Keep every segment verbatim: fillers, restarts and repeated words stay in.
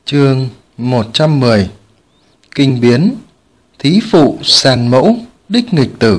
Chương một trăm mười. Kinh biến. Thí phụ sàn mẫu, đích nghịch tử.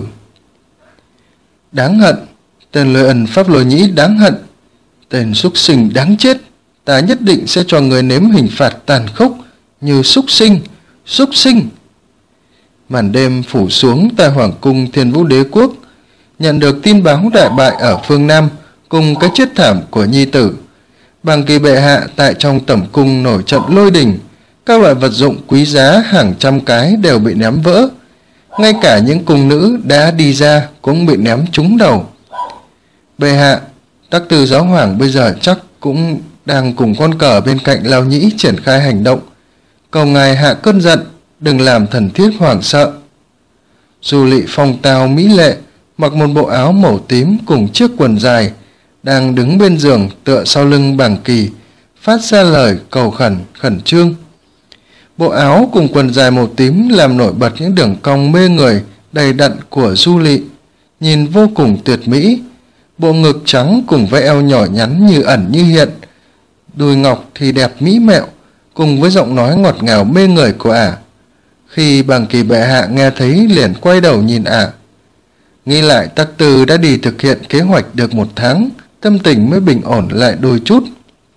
Đáng hận, tên lời ẩn Pháp Lôi Nhĩ đáng hận, tên súc sinh đáng chết. Ta nhất định sẽ cho người nếm hình phạt tàn khốc như súc sinh, súc sinh. Màn đêm phủ xuống tại Hoàng cung Thiên Vũ Đế Quốc. Nhận được tin báo đại bại ở phương Nam cùng cái chết thảm của nhi tử, Bàng Kỳ bệ hạ tại trong tẩm cung nổi trận lôi đình. Các loại vật dụng quý giá hàng trăm cái đều bị ném vỡ, ngay cả những cung nữ đã đi ra cũng bị ném trúng đầu. Bệ hạ, Đắc Tư Giáo Hoàng bây giờ chắc cũng đang cùng con cờ bên cạnh Lao Nhĩ triển khai hành động. Cầu ngài hạ cơn giận, đừng làm thần thiết hoảng sợ. Du Lị phong tao mỹ lệ, mặc một bộ áo màu tím cùng chiếc quần dài, đang đứng bên giường tựa sau lưng Bàng Kỳ, phát ra lời cầu khẩn khẩn trương. Bộ áo cùng quần dài màu tím làm nổi bật những đường cong mê người đầy đặn của Du Lị, nhìn vô cùng tuyệt mỹ. Bộ ngực trắng cùng với eo nhỏ nhắn như ẩn như hiện, đùi ngọc thì đẹp mỹ mẹo, cùng với giọng nói ngọt ngào mê người của ả. Khi Bàng Kỳ bệ hạ nghe thấy liền quay đầu nhìn ả. Nghĩ lại Tắc Tư đã đi thực hiện kế hoạch được một tháng, tâm tình mới bình ổn lại đôi chút.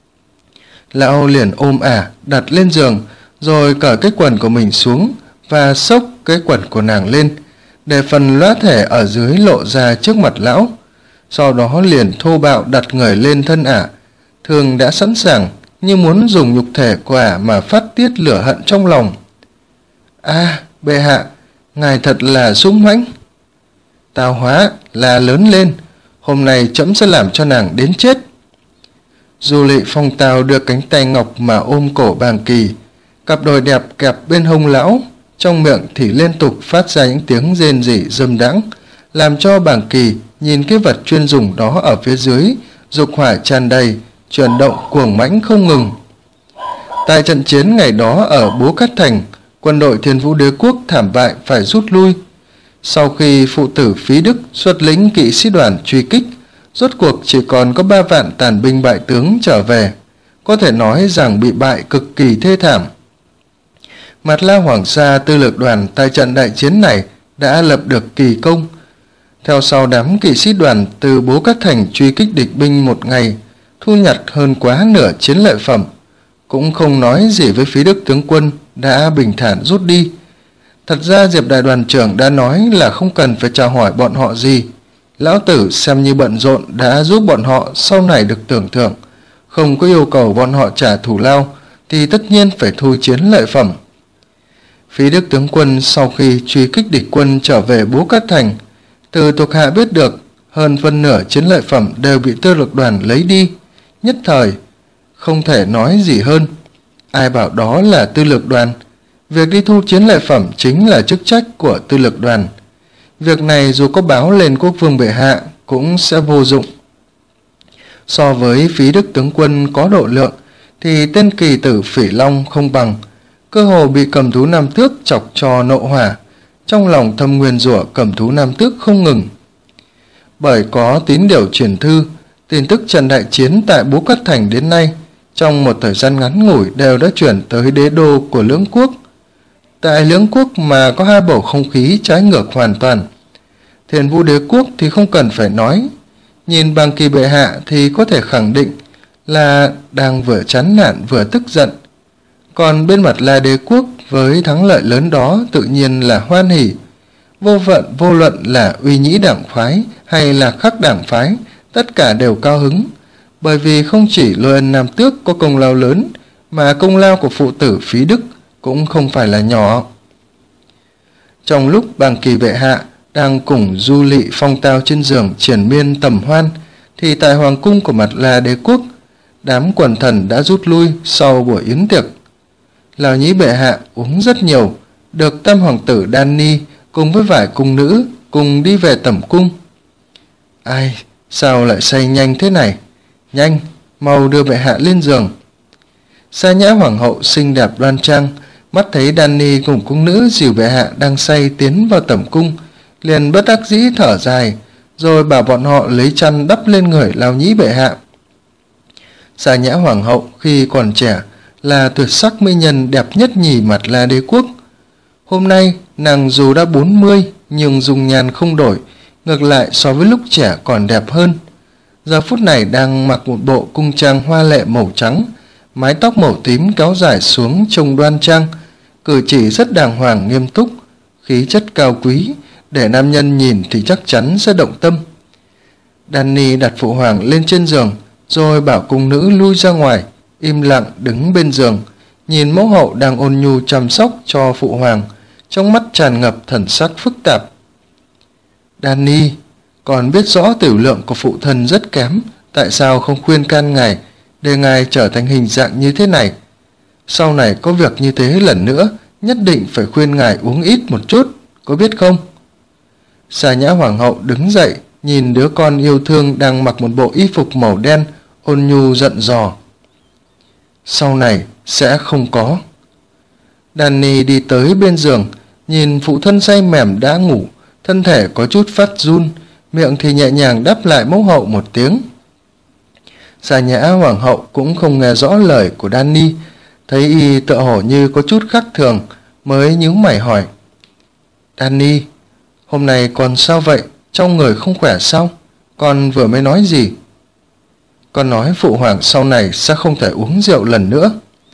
Lão liền ôm ả đặt lên giường, rồi cởi cái quần của mình xuống và xốc cái quần của nàng lên, để phần lóa thể ở dưới lộ ra trước mặt lão. Sau đó liền thô bạo đặt người lên thân ả, thường đã sẵn sàng như muốn dùng nhục thể của ả mà phát tiết lửa hận trong lòng. À, bệ hạ, ngài thật là dũng mãnh. Tào hóa là lớn lên, hôm nay trẫm sẽ làm cho nàng đến chết. Du Lị phong tào đưa cánh tay ngọc mà ôm cổ Bàng Kỳ, cặp đồi đẹp kẹp bên hông lão, trong miệng thì liên tục phát ra những tiếng rên rỉ dâm đãng, làm cho Bàng Kỳ nhìn cái vật chuyên dùng đó ở phía dưới, dục hỏa tràn đầy, chuyển động cuồng mãnh không ngừng. Tại trận chiến ngày đó ở Bố Cát Thành, quân đội Thiên Vũ Đế Quốc thảm bại phải rút lui. Sau khi phụ tử Phí Đức xuất lĩnh kỵ sĩ đoàn truy kích, rốt cuộc chỉ còn có ba vạn tàn binh bại tướng trở về, có thể nói rằng bị bại cực kỳ thê thảm. Mạt La Hoàng Sa tư lược đoàn tại trận đại chiến này đã lập được kỳ công. Theo sau đám kỵ sĩ đoàn từ Bố Cát Thành truy kích địch binh một ngày, thu nhặt hơn quá nửa chiến lợi phẩm, cũng không nói gì với Phí Đức tướng quân đã bình thản rút đi. Thật ra Diệp đại đoàn trưởng đã nói là không cần phải chào hỏi bọn họ gì. Lão tử xem như bận rộn đã giúp bọn họ sau này được tưởng thưởng, không có yêu cầu bọn họ trả thù lao thì tất nhiên phải thu chiến lợi phẩm. Phí Đức tướng quân sau khi truy kích địch quân trở về Bố Cát Thành, từ thuộc hạ biết được hơn phân nửa chiến lợi phẩm đều bị tư lược đoàn lấy đi, nhất thời không thể nói gì hơn. Ai bảo đó là tư lược đoàn, việc đi thu chiến lợi phẩm chính là chức trách của tư lược đoàn. Việc này dù có báo lên quốc vương bệ hạ cũng sẽ vô dụng. So với Phí Đức tướng quân có độ lượng thì tên kỳ tử Phỉ Long không bằng, cơ hồ bị cầm thú Nam Tước chọc cho nộ hỏa, trong lòng thầm nguyền rủa cầm thú Nam Tước không ngừng. Bởi có tín điều truyền thư, tin tức trận đại chiến tại Bố Cát Thành đến nay trong một thời gian ngắn ngủi đều đã chuyển tới đế đô của lưỡng quốc. Tại lưỡng quốc mà có hai bầu không khí trái ngược hoàn toàn. Thiên Vũ Đế Quốc thì không cần phải nói, nhìn Bàng Kỳ bệ hạ thì có thể khẳng định là đang vừa chán nản vừa tức giận. Còn bên Mạt La Đế Quốc với thắng lợi lớn đó tự nhiên là hoan hỉ. Vô vận vô luận là Uy Nhĩ đảng phái hay là Khắc đảng phái, tất cả đều cao hứng, bởi vì không chỉ Lôi Ân Nam Tước có công lao lớn, mà công lao của phụ tử Phí Đức cũng không phải là nhỏ. Trong lúc Bàng Kỳ bệ hạ đang cùng Du Lị phong tao trên giường triền miên tầm hoan, thì tại hoàng cung của Mạt La Đế Quốc, đám quần thần đã rút lui sau buổi yến tiệc. Lão Nhĩ bệ hạ uống rất nhiều, được tam hoàng tử Đan Ni cùng với vài cung nữ cùng đi về tẩm cung. Ai, sao lại say nhanh thế này? Nhanh, mau đưa bệ hạ lên giường. Sa Nhã hoàng hậu xinh đẹp đoan trang, mắt thấy Đan Ni cùng cung nữ dìu bệ hạ đang say tiến vào tẩm cung, liền bất đắc dĩ thở dài, rồi bảo bọn họ lấy chăn đắp lên người Lão Nhĩ bệ hạ. Sa Nhã hoàng hậu khi còn trẻ là tuyệt sắc mỹ nhân đẹp nhất nhì Mạt La đế quốc. Hôm nay nàng dù đã bốn mươi nhưng dung nhan không đổi, ngược lại so với lúc trẻ còn đẹp hơn. Giờ phút này đang mặc một bộ cung trang hoa lệ màu trắng, mái tóc màu tím kéo dài xuống trông đoan trang, cử chỉ rất đàng hoàng nghiêm túc, khí chất cao quý, để nam nhân nhìn thì chắc chắn sẽ động tâm. Danny đặt phụ hoàng lên trên giường, rồi bảo cung nữ lui ra ngoài, im lặng đứng bên giường, nhìn mẫu hậu đang ôn nhu chăm sóc cho phụ hoàng, trong mắt tràn ngập thần sắc phức tạp. Danny, còn biết rõ tiểu lượng của phụ thân rất kém, tại sao không khuyên can ngài, để ngài trở thành hình dạng như thế này? Sau này có việc như thế lần nữa, nhất định phải khuyên ngài uống ít một chút, có biết không? Xà Nhã hoàng hậu đứng dậy, nhìn đứa con yêu thương đang mặc một bộ y phục màu đen, ôn nhu giận dò. Sau này sẽ không có. Danny đi tới bên giường, nhìn phụ thân say mềm đã ngủ, thân thể có chút phát run, miệng thì nhẹ nhàng đáp lại mẫu hậu một tiếng. Xà Nhã hoàng hậu cũng không nghe rõ lời của Danny, thấy y tựa hồ như có chút khác thường, mới nhíu mày hỏi. Danny, hôm nay con sao vậy? Trong người không khỏe sao? Con vừa mới nói gì? Con nói phụ hoàng sau này sẽ không thể uống rượu lần nữa.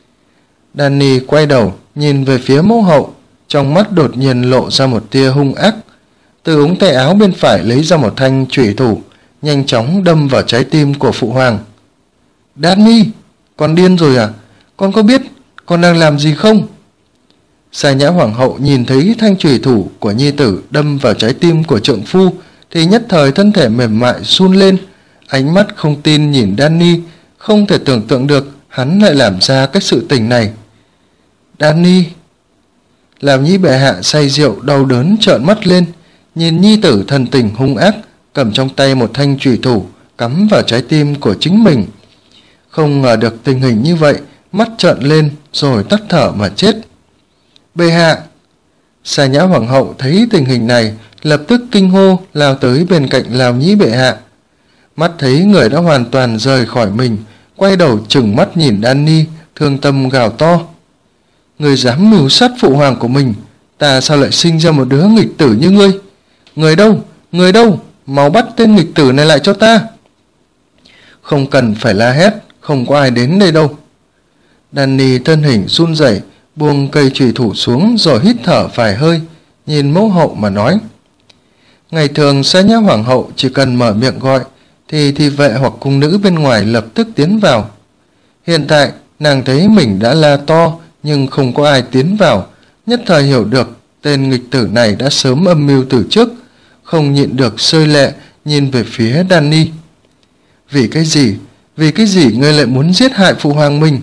Danny quay đầu nhìn về phía mẫu hậu, trong mắt đột nhiên lộ ra một tia hung ác. Từ ống tay áo bên phải lấy ra một thanh chủy thủ, nhanh chóng đâm vào trái tim của phụ hoàng. Danny, con điên rồi à? Con có biết con đang làm gì không? Xà Nhã hoàng hậu nhìn thấy thanh chủy thủ của nhi tử đâm vào trái tim của trượng phu thì nhất thời thân thể mềm mại run lên, ánh mắt không tin nhìn Danny, không thể tưởng tượng được hắn lại làm ra cái sự tình này. Danny. Làm Nhi bệ hạ say rượu đau đớn trợn mắt lên, nhìn nhi tử thần tình hung ác, cầm trong tay một thanh chủy thủ cắm vào trái tim của chính mình. Không ngờ được tình hình như vậy, mắt trợn lên rồi tắt thở mà chết. Bệ hạ. Xà Nhã hoàng hậu thấy tình hình này, lập tức kinh hô lao tới bên cạnh Lão Nhĩ bệ hạ. Mắt thấy người đã hoàn toàn rời khỏi mình, quay đầu trừng mắt nhìn Danny, thương tâm gào to. Người dám mưu sát phụ hoàng của mình, ta sao lại sinh ra một đứa nghịch tử như ngươi? Người đâu? Người đâu? Mau bắt tên nghịch tử này lại cho ta. Không cần phải la hét, không có ai đến đây đâu. Danny thân hình run rẩy, buông cây chùy thủ xuống rồi hít thở vài hơi, nhìn mẫu hậu mà nói. Ngày thường Xà Nhã hoàng hậu chỉ cần mở miệng gọi thì thị vệ hoặc cung nữ bên ngoài lập tức tiến vào. Hiện tại nàng thấy mình đã la to nhưng không có ai tiến vào, nhất thời hiểu được tên nghịch tử này đã sớm âm mưu từ trước, không nhịn được rơi lệ nhìn về phía Danny. Vì cái gì? Vì cái gì ngươi lại muốn giết hại phụ hoàng mình?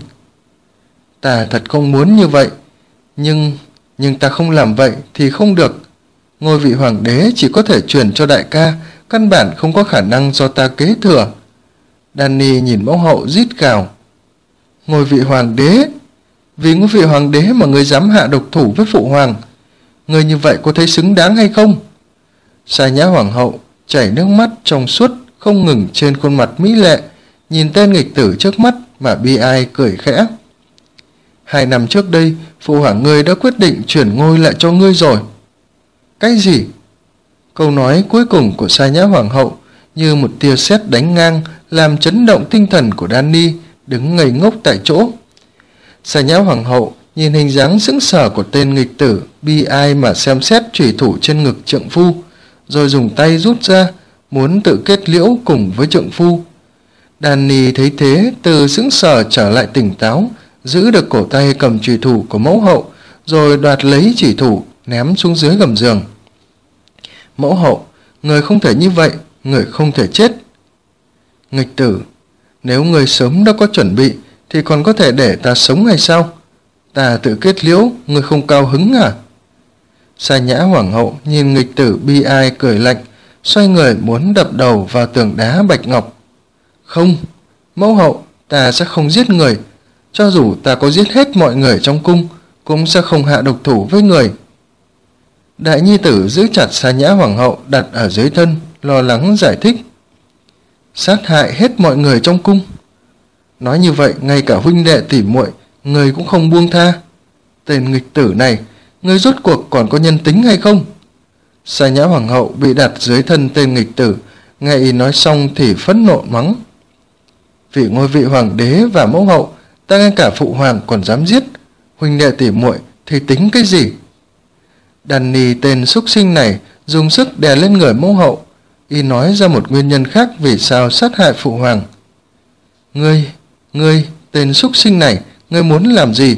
Ta thật không muốn như vậy, nhưng nhưng ta không làm vậy thì không được. Ngôi vị hoàng đế chỉ có thể truyền cho đại ca, căn bản không có khả năng do ta kế thừa. Danny nhìn mẫu hậu rít gào. Ngôi vị hoàng đế? Vì ngôi vị hoàng đế mà ngươi dám hạ độc thủ với phụ hoàng, ngươi như vậy có thấy xứng đáng hay không? Xà Nhã hoàng hậu chảy nước mắt trong suốt không ngừng trên khuôn mặt mỹ lệ, nhìn tên nghịch tử trước mắt mà bi ai cười khẽ. Hai năm trước đây, phụ hoàng ngươi đã quyết định chuyển ngôi lại cho ngươi rồi. Cái gì? Câu nói cuối cùng của Xà Nhã hoàng hậu như một tia sét đánh ngang, làm chấn động tinh thần của Danny, đứng ngây ngốc tại chỗ. Xà Nhã hoàng hậu nhìn hình dáng sững sờ của tên nghịch tử, bi ai mà xem xét chủy thủ trên ngực trượng phu, rồi dùng tay rút ra, muốn tự kết liễu cùng với trượng phu. Danny thấy thế, từ sững sờ trở lại tỉnh táo, giữ được cổ tay cầm chủy thủ của mẫu hậu, rồi đoạt lấy chủy thủ ném xuống dưới gầm giường. Mẫu hậu, người không thể như vậy, người không thể chết. Nghịch tử, nếu người sớm đã có chuẩn bị thì còn có thể để ta sống hay sao? Ta tự kết liễu, người không cao hứng à? Xà Nhã hoàng hậu nhìn nghịch tử bi ai cười lạnh, xoay người muốn đập đầu vào tường đá bạch ngọc. Không, mẫu hậu, ta sẽ không giết người. Cho dù ta có giết hết mọi người trong cung, cũng sẽ không hạ độc thủ với người. Đại nhi tử giữ chặt Xà Nhã hoàng hậu đặt ở dưới thân, lo lắng giải thích. Sát hại hết mọi người trong cung. Nói như vậy, ngay cả huynh đệ tỉ muội người cũng không buông tha. Tên nghịch tử này, người rốt cuộc còn có nhân tính hay không? Sa Nhã hoàng hậu bị đặt dưới thân tên nghịch tử, nghe y nói xong thì phẫn nộ mắng: vì ngôi vị hoàng đế và mẫu hậu, ta ngay cả phụ hoàng còn dám giết, huynh đệ tỉ muội thì tính cái gì? Danny tên súc sinh này dùng sức đè lên người mẫu hậu, y nói ra một nguyên nhân khác vì sao sát hại phụ hoàng. Ngươi, ngươi, tên súc sinh này, ngươi muốn làm gì?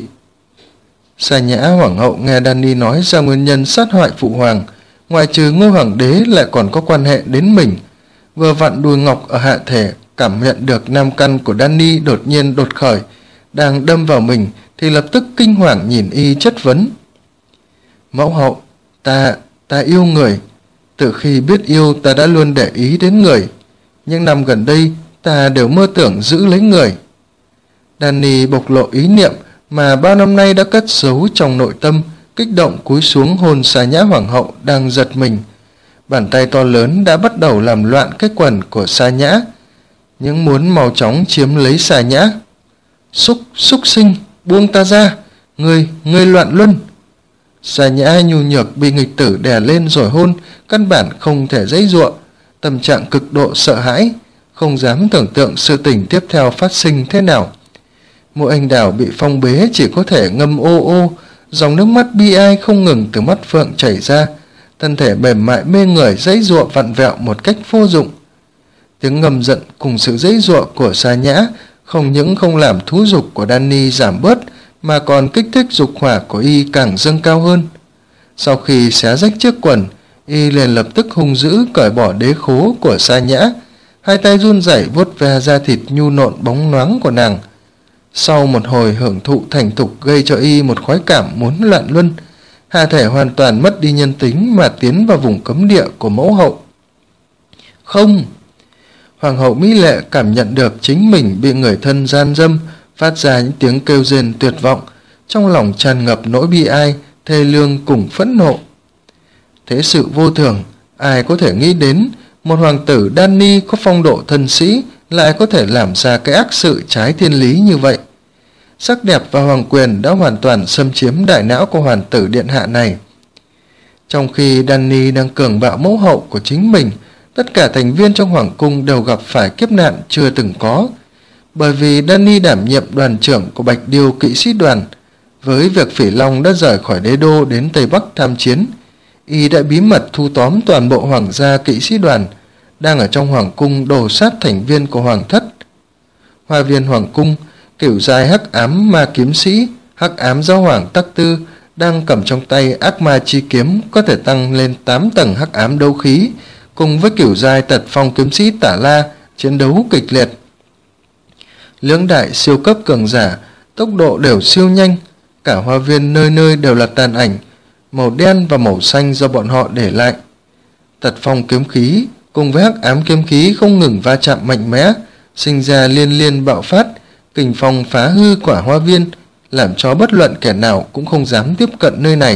Sa Nhã hoàng hậu nghe Danny nói ra nguyên nhân sát hại phụ hoàng, ngoại trừ ngôi hoàng đế lại còn có quan hệ đến mình. Vừa vặn đùi ngọc ở hạ thể cảm nhận được nam căn của Danny đột nhiên đột khởi, đang đâm vào mình thì lập tức kinh hoàng nhìn y chất vấn: mẫu hậu, ta, ta yêu người. Từ khi biết yêu ta đã luôn để ý đến người. Những năm gần đây ta đều mơ tưởng giữ lấy người. Danny bộc lộ ý niệm mà bao năm nay đã cất giấu trong nội tâm, kích động cúi xuống hôn Sa Nhã hoàng hậu đang giật mình. Bàn tay to lớn đã bắt đầu làm loạn cái quần của Sa Nhã, những muốn mau chóng chiếm lấy Sa Nhã. Xúc, xúc sinh, buông ta ra, ngươi, ngươi loạn luân. Sa Nhã nhu nhược bị nghịch tử đè lên rồi hôn, căn bản không thể giãy giụa, tâm trạng cực độ sợ hãi, không dám tưởng tượng sự tình tiếp theo phát sinh thế nào. Mộ Anh Đào bị phong bế chỉ có thể ngâm ô ô, dòng nước mắt bi ai không ngừng từ mắt phượng chảy ra, thân thể mềm mại mê người giãy giụa vặn vẹo một cách vô dụng. Tiếng ngầm giận cùng sự giãy giụa của Sa Nhã không những không làm thú dục của Danny giảm bớt, mà còn kích thích dục hỏa của y càng dâng cao hơn. Sau khi xé rách chiếc quần, y liền lập tức hung dữ cởi bỏ đế khố của Sa Nhã, hai tay run rẩy vuốt ve da thịt nhu nộn bóng loáng của nàng. Sau một hồi hưởng thụ thành thục gây cho y một khoái cảm muốn loạn luân, hạ thể hoàn toàn mất đi nhân tính mà tiến vào vùng cấm địa của mẫu hậu. Không! Hoàng hậu mỹ lệ cảm nhận được chính mình bị người thân gian dâm, phát ra những tiếng kêu rên tuyệt vọng, trong lòng tràn ngập nỗi bi ai, thê lương cùng phẫn nộ. Thế sự vô thường, ai có thể nghĩ đến một hoàng tử Danny có phong độ thân sĩ lại có thể làm ra cái ác sự trái thiên lý như vậy. Sắc đẹp và hoàng quyền đã hoàn toàn xâm chiếm đại não của hoàng tử điện hạ này. Trong khi Danny đang cường bạo mẫu hậu của chính mình, tất cả thành viên trong hoàng cung đều gặp phải kiếp nạn chưa từng có, bởi vì Danny đảm nhiệm đoàn trưởng của Bạch Điêu kỵ sĩ đoàn. Với việc Phỉ Long đã rời khỏi đế đô đến Tây Bắc tham chiến, y đã bí mật thu tóm toàn bộ hoàng gia kỵ sĩ đoàn đang ở trong hoàng cung đổ sát thành viên của hoàng thất. Hoa viên hoàng cung, kiểu dài hắc ám ma kiếm sĩ, hắc ám giáo hoàng Tắc Tư đang cầm trong tay ác ma chi kiếm có thể tăng lên tám tầng hắc ám đấu khí, cùng với kiểu dài tật phong kiếm sĩ Tả La chiến đấu kịch liệt. Lưỡng đại siêu cấp cường giả, tốc độ đều siêu nhanh, cả hoa viên nơi nơi đều là tàn ảnh màu đen và màu xanh do bọn họ để lại. Tật phong kiếm khí cùng với hắc ám kiếm khí không ngừng va chạm mạnh mẽ, sinh ra liên liên bạo phát, kình phong phá hư quả hoa viên, làm cho bất luận kẻ nào cũng không dám tiếp cận nơi này.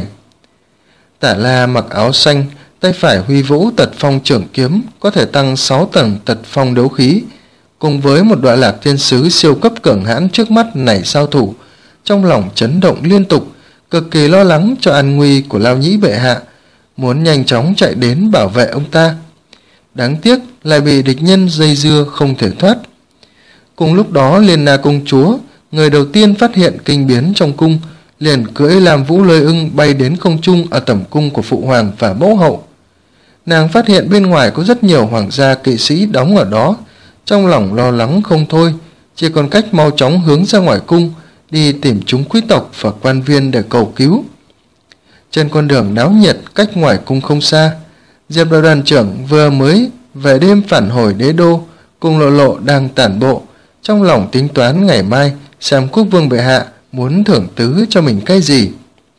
Tả La mặc áo xanh, tay phải huy vũ tật phong trưởng kiếm có thể tăng sáu tầng tật phong đấu khí, cùng với một đoạn lạc thiên sứ siêu cấp cường hãn trước mắt này giao thủ, trong lòng chấn động liên tục, cực kỳ lo lắng cho an nguy của Lao Nhĩ bệ hạ, muốn nhanh chóng chạy đến bảo vệ ông ta. Đáng tiếc lại bị địch nhân dây dưa không thể thoát. Cùng lúc đó, Liên Na công chúa, người đầu tiên phát hiện kinh biến trong cung, liền cưỡi làm vũ lôi ưng bay đến không trung ở tẩm cung của phụ hoàng và mẫu hậu. Nàng phát hiện bên ngoài có rất nhiều hoàng gia kỵ sĩ đóng ở đó, trong lòng lo lắng không thôi, chỉ còn cách mau chóng hướng ra ngoài cung, đi tìm chúng quý tộc và quan viên để cầu cứu. Trên con đường náo nhiệt cách ngoài cung không xa, Diệp Đại đoàn trưởng vừa mới về đêm phản hồi đế đô, cùng Lộ Lộ đang tản bộ, trong lòng tính toán ngày mai xem quốc vương bệ hạ muốn thưởng tứ cho mình cái gì.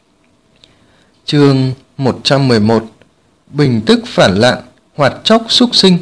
Chương một trăm mười một. Bình tức phản loạn, hoạt chóc xúc sinh.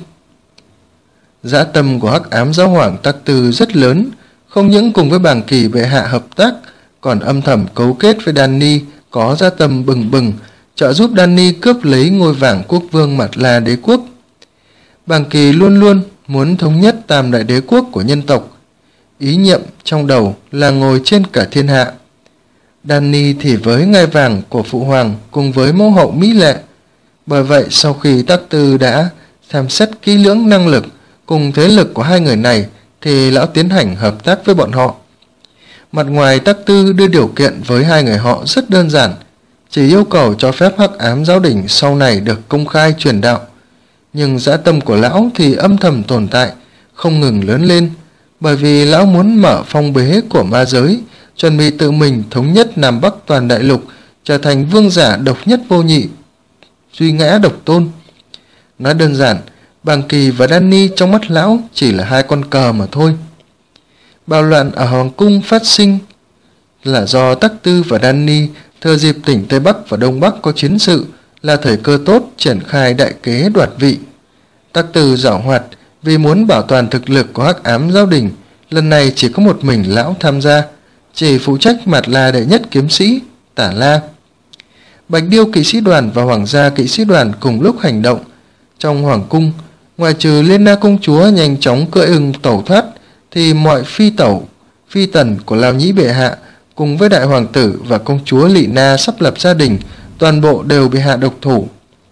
Dã tâm của hắc ám giáo hoàng Tắc Tư rất lớn, không những cùng với Bàng Kỳ bệ hạ hợp tác, còn âm thầm cấu kết với Danny có dã tâm bừng bừng, trợ giúp Danny cướp lấy ngôi vàng quốc vương Mạt La đế quốc. Bàng Kỳ luôn luôn muốn thống nhất tam đại đế quốc của nhân tộc. ý niệm trong đầu là ngồi trên cả thiên hạ. Danny thì với ngai vàng của phụ hoàng cùng với mẫu hậu mỹ lệ. Bởi vậy sau khi Tắc Tư đã xem xét kỹ lưỡng năng lực cùng thế lực của hai người này thì lão tiến hành hợp tác với bọn họ. Mặt ngoài Tắc Tư đưa điều kiện với hai người họ rất đơn giản, chỉ yêu cầu cho phép Hắc Ám Giáo Đình sau này được công khai truyền đạo. Nhưng dã tâm của lão thì âm thầm tồn tại, không ngừng lớn lên, bởi vì lão muốn mở phong bế của ma giới, chuẩn bị tự mình thống nhất Nam Bắc toàn đại lục, trở thành vương giả độc nhất vô nhị, duy ngã độc tôn. Nói đơn giản, Bàng Kỳ và Danny trong mắt lão chỉ là hai con cờ mà thôi. Bạo loạn ở Hoàng cung phát sinh là do Tắc Tư và Danny thừa dịp tỉnh Tây Bắc và Đông Bắc có chiến sự, là thời cơ tốt triển khai đại kế đoạt vị. Tắc Tư giảo hoạt vì muốn bảo toàn thực lực của Hắc Ám Giáo Đình, lần này chỉ có một mình lão tham gia, chỉ phụ trách Mạt La đệ nhất kiếm sĩ Tả La. Bạch Điêu kỵ sĩ đoàn và Hoàng gia kỵ sĩ đoàn cùng lúc hành động. Trong hoàng cung, ngoại trừ Liên Na công chúa nhanh chóng cưỡi ưng tẩu thoát, thì mọi phi tẩu, phi tần của Lão Nhĩ bệ hạ cùng với đại hoàng tử và công chúa Lị Na sắp lập gia đình, toàn bộ đều bị hạ độc thủ.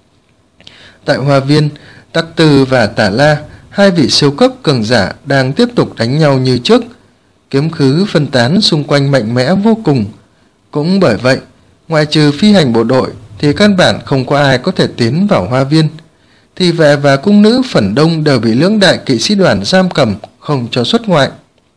Tại Hoa Viên, Tắc Tư và Tả La, hai vị siêu cấp cường giả đang tiếp tục đánh nhau như trước, kiếm khứ phân tán xung quanh mạnh mẽ vô cùng. Cũng bởi vậy, ngoại trừ phi hành bộ đội thì căn bản không có ai có thể tiến vào Hoa Viên. Thị vệ và cung nữ phần đông đều bị lưỡng đại kỵ sĩ đoàn giam cầm, không cho xuất ngoại.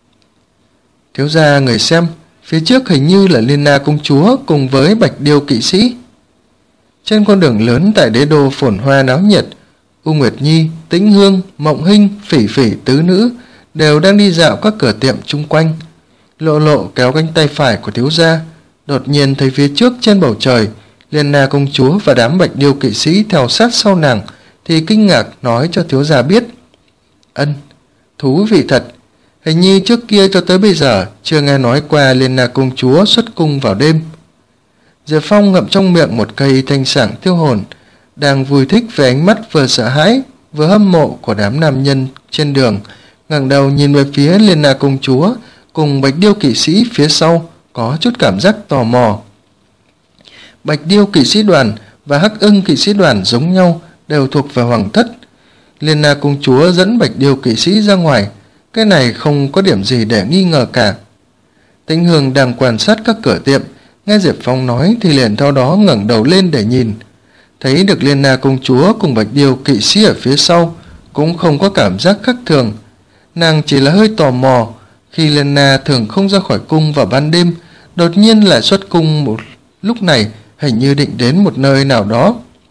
Thiếu gia người xem, phía trước hình như là Liên Na công chúa cùng với Bạch Điêu kỵ sĩ. Trên con đường lớn tại đế đô phồn hoa náo nhiệt, U Nguyệt Nhi, Tĩnh Hương, Mộng Hinh, Phỉ Phỉ tứ nữ đều đang đi dạo các cửa tiệm chung quanh. Lộ Lộ kéo cánh tay phải của thiếu gia, đột nhiên thấy phía trước trên bầu trời, Liên Na công chúa và đám Bạch Điêu kỵ sĩ theo sát sau nàng, thì kinh ngạc nói cho thiếu gia biết: Ân, thú vị thật, hình như trước kia cho tới bây giờ chưa nghe nói qua Liên Na công chúa xuất cung vào đêm. Diệp Phong ngậm trong miệng một cây thanh sảng tiêu hồn, đang vui thích về ánh mắt vừa sợ hãi vừa hâm mộ của đám nam nhân trên đường, ngẩng đầu nhìn về phía Liên Na công chúa cùng Bạch Điêu kỵ sĩ phía sau, có chút cảm giác tò mò. Bạch Điêu kỵ sĩ đoàn và Hắc Ưng kỵ sĩ đoàn giống nhau, đều thuộc về hoàng thất. Liên Na công chúa dẫn Bạch Điêu kỵ sĩ ra ngoài, cái này không có điểm gì để nghi ngờ cả. Tĩnh Hương đang quan sát các cửa tiệm, nghe Diệp Phong nói thì liền theo đó ngẩng đầu lên để nhìn. Thấy được Liên Na công chúa cùng Bạch Điêu kỵ sĩ ở phía sau, cũng không có cảm giác khác thường. Nàng chỉ là hơi tò mò, khi Liên Na thường không ra khỏi cung vào ban đêm, đột nhiên lại xuất cung một lúc này, hình như định đến một nơi nào đó.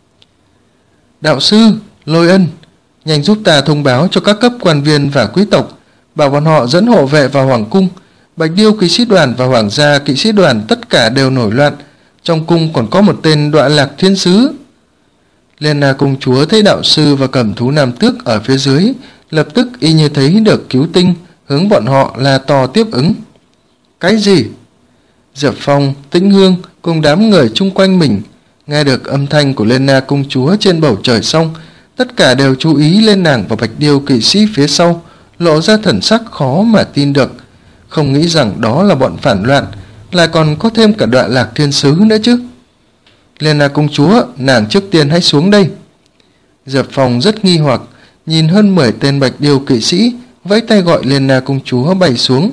Đạo sư, Lôi Ân, nhanh giúp ta thông báo cho các cấp quan viên và quý tộc, bảo bọn họ dẫn hộ vệ vào hoàng cung. Bạch Điêu kỵ sĩ đoàn và Hoàng gia kỵ sĩ đoàn tất cả đều nổi loạn, trong cung còn có một tên Đọa Lạc thiên sứ. Liên Na công chúa thấy đạo sư và Cẩm Thú Nam Tước ở phía dưới, lập tức y như thấy được cứu tinh, hướng bọn họ là to tiếp ứng. Cái gì? Diệp Phong, Tĩnh Hương cùng đám người chung quanh mình nghe được âm thanh của Liên Na công chúa trên bầu trời xong, tất cả đều chú ý lên nàng và Bạch Điêu kỵ sĩ phía sau, lộ ra thần sắc khó mà tin được, không nghĩ rằng đó là bọn phản loạn, lại còn có thêm cả Đọa Lạc thiên sứ nữa chứ. Liên Na công chúa, nàng trước tiên hãy xuống đây. Diệp Phong rất nghi hoặc, nhìn hơn mười tên Bạch Điêu kỵ sĩ, vẫy tay gọi Liên Na công chúa bay xuống.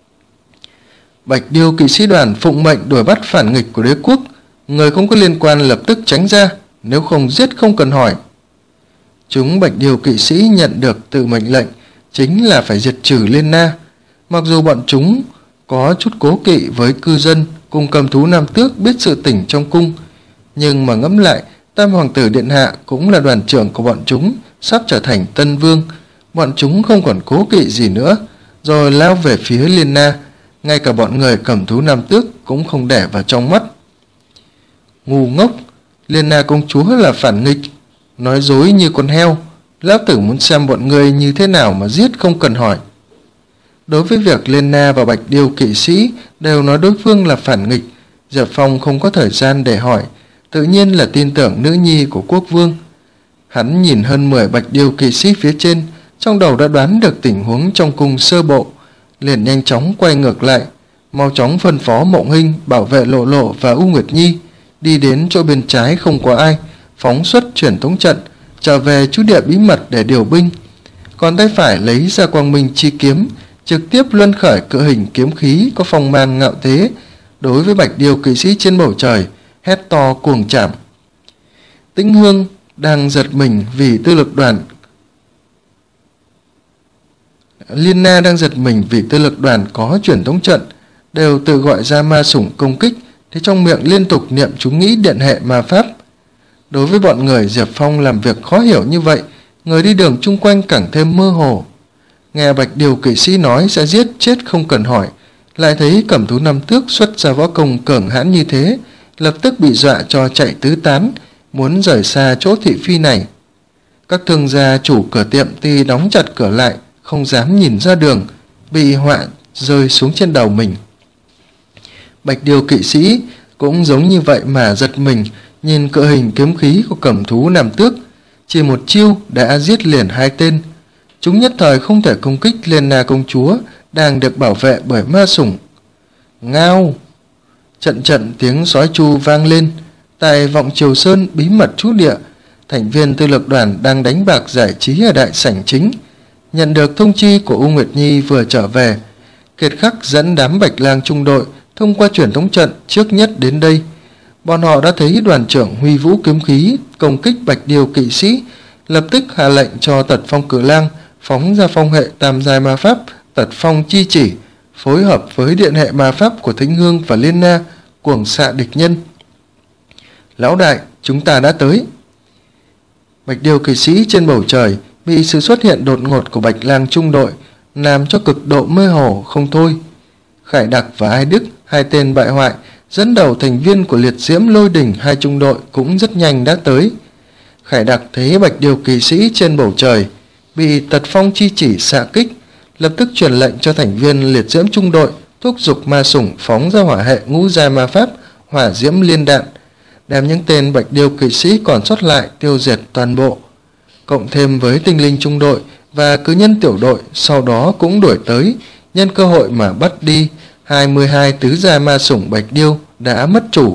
Bạch Điêu kỵ sĩ đoàn phụng mệnh đuổi bắt phản nghịch của đế quốc, người không có liên quan lập tức tránh ra, nếu không giết không cần hỏi. Chúng Bạch Điêu kỵ sĩ nhận được tự mệnh lệnh chính là phải diệt trừ Liên Na. Mặc dù bọn chúng có chút cố kỵ với cư dân cùng Cầm Thú Nam Tước biết sự tình trong cung, nhưng mà ngẫm lại, Tam Hoàng tử Điện Hạ cũng là đoàn trưởng của bọn chúng, sắp trở thành Tân Vương. Bọn chúng không còn cố kỵ gì nữa, rồi lao về phía Liên Na, ngay cả bọn người Cầm Thú Nam Tước cũng không để vào trong mắt. Ngu ngốc, Liên Na công chúa là phản nghịch, nói dối như con heo, lão tử muốn xem bọn người như thế nào mà giết không cần hỏi. Đối với việc Liên Na và Bạch Điêu kỵ sĩ đều nói đối phương là phản nghịch, Diệp Phong không có thời gian để hỏi, tự nhiên là tin tưởng nữ nhi của quốc vương. Hắn nhìn hơn mười Bạch Điêu kỵ sĩ phía trên, trong đầu đã đoán được tình huống trong cung sơ bộ, liền nhanh chóng quay ngược lại, mau chóng phân phó Mộng Hinh bảo vệ Lộ Lộ và U Nguyệt Nhi, đi đến chỗ bên trái không có ai, phóng xuất truyền tống trận, trở về trú địa bí mật để điều binh. Còn tay phải lấy ra Quang Minh chi kiếm, trực tiếp luân khởi cự hình kiếm khí có phong man ngạo thế, đối với Bạch Điêu kỵ sĩ trên bầu trời hét to cuồng chạm. Tĩnh Hương đang giật mình vì tư lực đoàn Liên Na đang giật mình vì tư lực đoàn có truyền tống trận, đều tự gọi ra ma sủng công kích, thì trong miệng liên tục niệm chú nghĩ điện hệ ma pháp. Đối với bọn người Diệp Phong làm việc khó hiểu như vậy, người đi đường chung quanh càng thêm mơ hồ. Nghe Bạch Điêu kỵ sĩ nói sẽ giết chết không cần hỏi, lại thấy Cẩm Thú Năm Tước xuất ra võ công cường hãn như thế, lập tức bị dọa cho chạy tứ tán, muốn rời xa chỗ thị phi này. Các thương gia chủ cửa tiệm tuy đóng chặt cửa lại, không dám nhìn ra đường, bị họa rơi xuống trên đầu mình. Bạch Điêu kỵ sĩ cũng giống như vậy mà giật mình, nhìn cự hình kiếm khí của Cẩm Thú Nam Tước, chỉ một chiêu đã giết liền hai tên. Chúng nhất thời không thể công kích Liên Na công chúa đang được bảo vệ bởi ma sủng. Ngao! Trận trận tiếng sói chu vang lên. Tại Vọng Triều Sơn bí mật trú địa, thành viên tư lực đoàn đang đánh bạc giải trí ở đại sảnh chính, nhận được thông chi của U Nguyệt Nhi vừa trở về. Kiệt Khắc dẫn đám Bạch Lang trung đội thông qua truyền tống trận trước nhất đến đây. Bọn họ đã thấy đoàn trưởng huy vũ kiếm khí công kích Bạch Điêu kỵ sĩ, lập tức hạ lệnh cho Tật Phong Cử Lang phóng ra phong hệ tam giai ma pháp Tật Phong chi chỉ, phối hợp với điện hệ ma pháp của Tĩnh Hương và Liên Na cuồng xạ địch nhân. Lão đại, chúng ta đã tới. Bạch Điêu kỵ sĩ trên bầu trời bị sự xuất hiện đột ngột của Bạch Lang trung đội làm cho cực độ mơ hồ không thôi. Khải Đặc và Ai Đức, hai tên bại hoại dẫn đầu thành viên của Liệt Diễm Lôi Đỉnh hai trung đội cũng rất nhanh đã tới. Khải Đặc thấy Bạch Điêu kỵ sĩ trên bầu trời bị Tật Phong chi chỉ xạ kích, lập tức truyền lệnh cho thành viên Liệt Diễm trung đội thúc giục ma sủng phóng ra hỏa hệ ngũ giai ma pháp Hỏa Diễm Liên Đạn, đem những tên Bạch Điêu kỵ sĩ còn sót lại tiêu diệt toàn bộ. Cộng thêm với Tinh Linh trung đội và Cử Nhân tiểu đội sau đó cũng đuổi tới, nhân cơ hội mà bắt đi hai mươi hai tứ giai ma sủng Bạch Điêu đã mất chủ.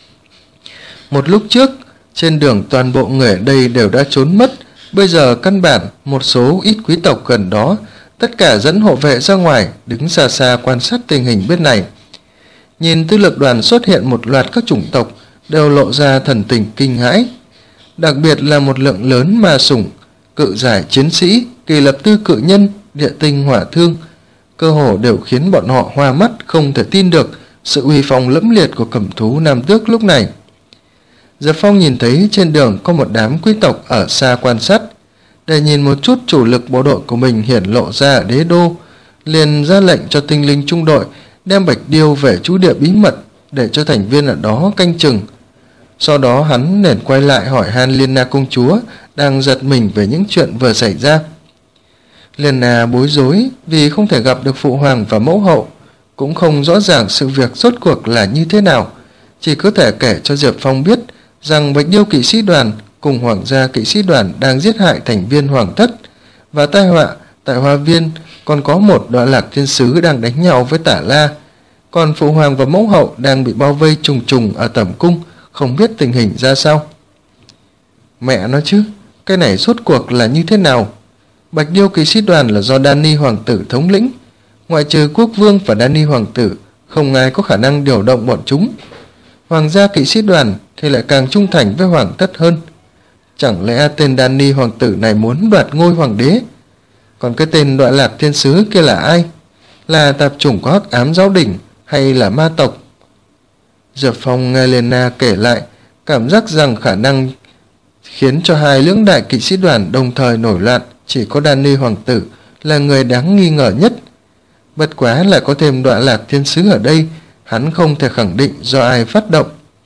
Một lúc trước, trên đường toàn bộ người ở đây đều đã trốn mất, bây giờ căn bản một số ít quý tộc gần đó tất cả dẫn hộ vệ ra ngoài, đứng xa xa quan sát tình hình bên này. Nhìn tư lực đoàn xuất hiện một loạt các chủng tộc đều lộ ra thần tình kinh hãi, đặc biệt là một lượng lớn ma sủng, cự giải chiến sĩ, kỳ lập tư cự nhân, địa tinh hỏa thương, cơ hồ đều khiến bọn họ hoa mắt không thể tin được sự uy phong lẫm liệt của Cẩm Thú Nam Tước lúc này. Diệp Phong nhìn thấy trên đường có một đám quý tộc ở xa quan sát, để nhìn một chút chủ lực bộ đội của mình hiển lộ ra ở đế đô, liền ra lệnh cho Tinh Linh trung đội đem Bạch Điêu về trú địa bí mật để cho thành viên ở đó canh chừng. Sau đó hắn liền quay lại hỏi han Liên Na công chúa đang giật mình về những chuyện vừa xảy ra. Liên Na bối rối vì không thể gặp được phụ hoàng và mẫu hậu, cũng không rõ ràng sự việc rốt cuộc là như thế nào, chỉ có thể kể cho Diệp Phong biết rằng Bạch Điêu kỵ sĩ đoàn cùng Hoàng gia kỵ sĩ đoàn đang giết hại thành viên Hoàng thất, và tai họa tại Hoa Viên còn có một Đoạn Lạc thiên sứ đang đánh nhau với Tả La, còn phụ hoàng và mẫu hậu đang bị bao vây trùng trùng ở tẩm cung, không biết tình hình ra sao. Mẹ nói chứ, cái này rốt cuộc là như thế nào? Bạch Điêu kỵ sĩ đoàn là do Danny hoàng tử thống lĩnh, ngoại trừ quốc vương và Danny hoàng tử, không ai có khả năng điều động bọn chúng. Hoàng gia kỵ sĩ đoàn thì lại càng trung thành với hoàng thất hơn. Chẳng lẽ tên Danny hoàng tử này muốn đoạt ngôi hoàng đế? Còn cái tên Đoạn Lạc thiên sứ kia là ai? Là tạp chủng có Hắc Ám giáo đình hay là ma tộc? Diệp Phong nghe Lena kể lại, cảm giác rằng khả năng khiến cho hai lưỡng đại kỵ sĩ đoàn đồng thời nổi loạn chỉ có Danny hoàng tử là người đáng nghi ngờ nhất. Bất quá là có thêm Đoạn Lạc thiên sứ ở đây, hắn không thể khẳng định do ai phát động.